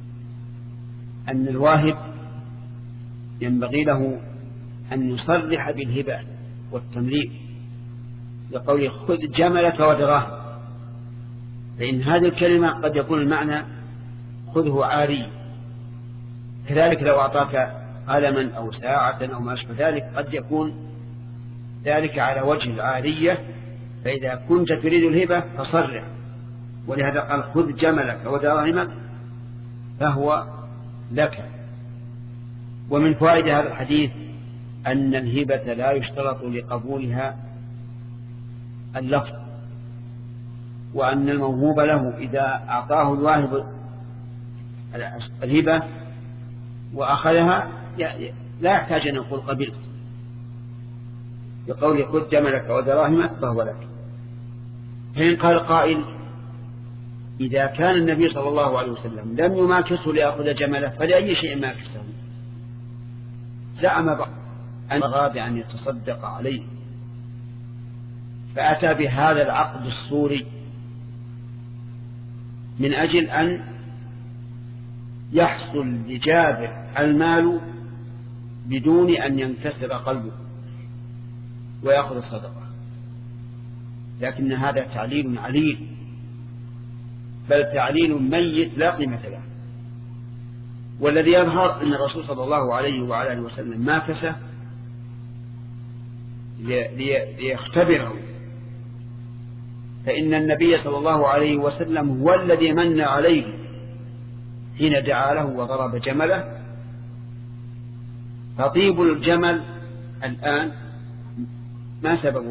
أن الواهب ينبغي له أن يصرح بالهبة والتمليك، لقوله خذ جملك ودراهم، فإن هذه الكلمة قد يكون المعنى خذه عاري. كذلك لو أعطاك قلما أو ساعة أو ما أشبه ذلك قد يكون ذلك على وجه العارية، فإذا كنت تريد الهبة فصرح، ولهذا قال خذ جملك ودراهمك فهو لك. ومن فوائد هذا الحديث أن الهبة لا يشترط لقبولها اللفظ، وأن الموهوب له إذا أعطاه الواهب الهبة وأخذها لا يحتاج أن يقول قبلت، بقول خذ جملك ودراهمك فهو لك. فإن قال قائل إذا كان النبي صلى الله عليه وسلم لم يماكسه ليأخذ جمله فلأي شيء ماكسه؟ زعم بعض أن غاب أن يتصدق عليه، فأتى بهذا العقد الصوري من أجل أن يحصل لجابر المال بدون أن ينكسر قلبه ويأخذ الصدقة، لكن هذا تعليل عليل، بل تعليل ميت لا قيمة له. والذي يظهر أن الرسول صلى الله عليه وعلى آله وسلم ماكسه ليختبره، فإن النبي صلى الله عليه وسلم هو الذي من عليه حين دعا له وضرب جمله. فطيب الجمل الآن ما سببه؟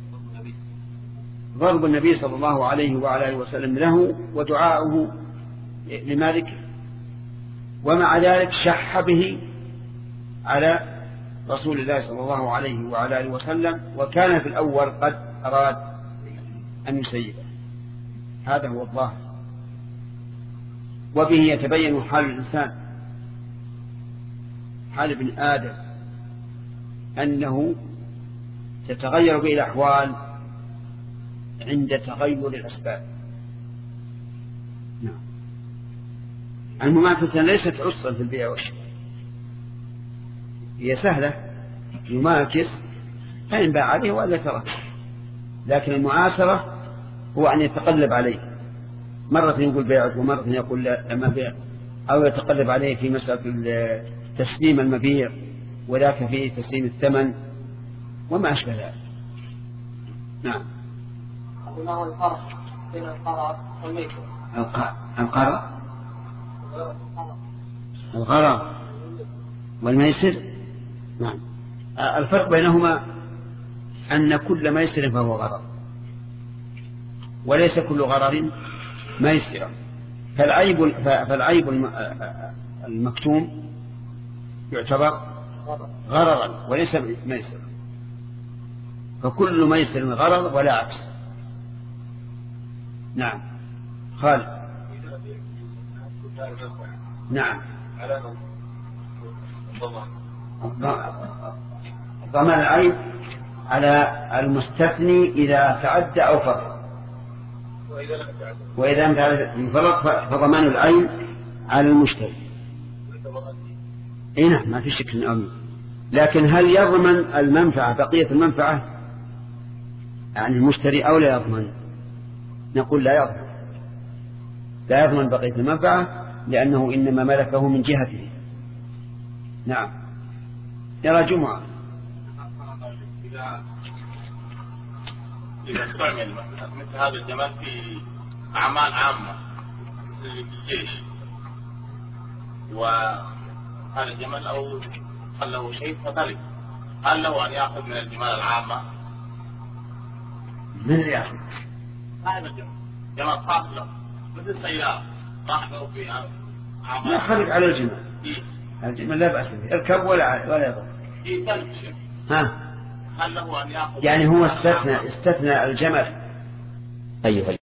ضرب النبي صلى الله عليه وعلى آله وسلم له ودعاؤه لمالك، ومع ذلك شح به على رسول الله صلى الله عليه وعلى آله وسلم، وكان في الأول قد أراد أن يسيبه. هذا هو الظاهر. وبه يتبين حال الإنسان، حال ابن آدم، أنه تتغير به الأحوال عند تغير الأسباب. نعم. المماكسة ليست عصا في البيع والشراء، هي سهلة، يماكس فإن باع عليه وإلا ترك. لكن المعاصرة هو أن يتقلب عليه، مرة يقول بيعك ومرة يقول لا ما بيع، أو يتقلب عليه في مسألة تسليم المبيع وذاك في تسليم الثمن وما أشبه ذلك. نعم. ما هو الفرق بين القرار والميسر؟ القرار والميسر. نعم. الفرق بينهما أن كل ميسر فهو غرر، وليس كل غرر ميسرا. فالعيب المكتوم يعتبر غررا وليس ميسرا، فكل ميسر غرر ولا عكس. نعم. خالد. نعم. ضمان العيب على المستثني إذا تعدى أو فرط، وإذا لم يفرط فضمان العين على المشتري. نعم ما في شك أمين. لكن هل يضمن المنفعة بقية المنفعة عن المشتري أو لا يضمن؟ نقول لا يضمن، لا يضمن بقية المنفعة لأنه إنما ملكه من جهته. نعم. يرى جمعة إذا استعمل مثل هذا الجمال في أعمال عامة مثل الجيش، وهذا الجمال أو قال له شيء فتلف، هل له أن يأخذ من الجمال العامة؟ من اللي يأخذ؟ هذا الجمال جمال فاصلة مثل السيارة راح له في أعمال. لا خلق على الجمال. الجمال لا بأس به، اركب ولا يضر. ها. هل له أن يأخذ؟ يعني هو استثنى الجمل. أيها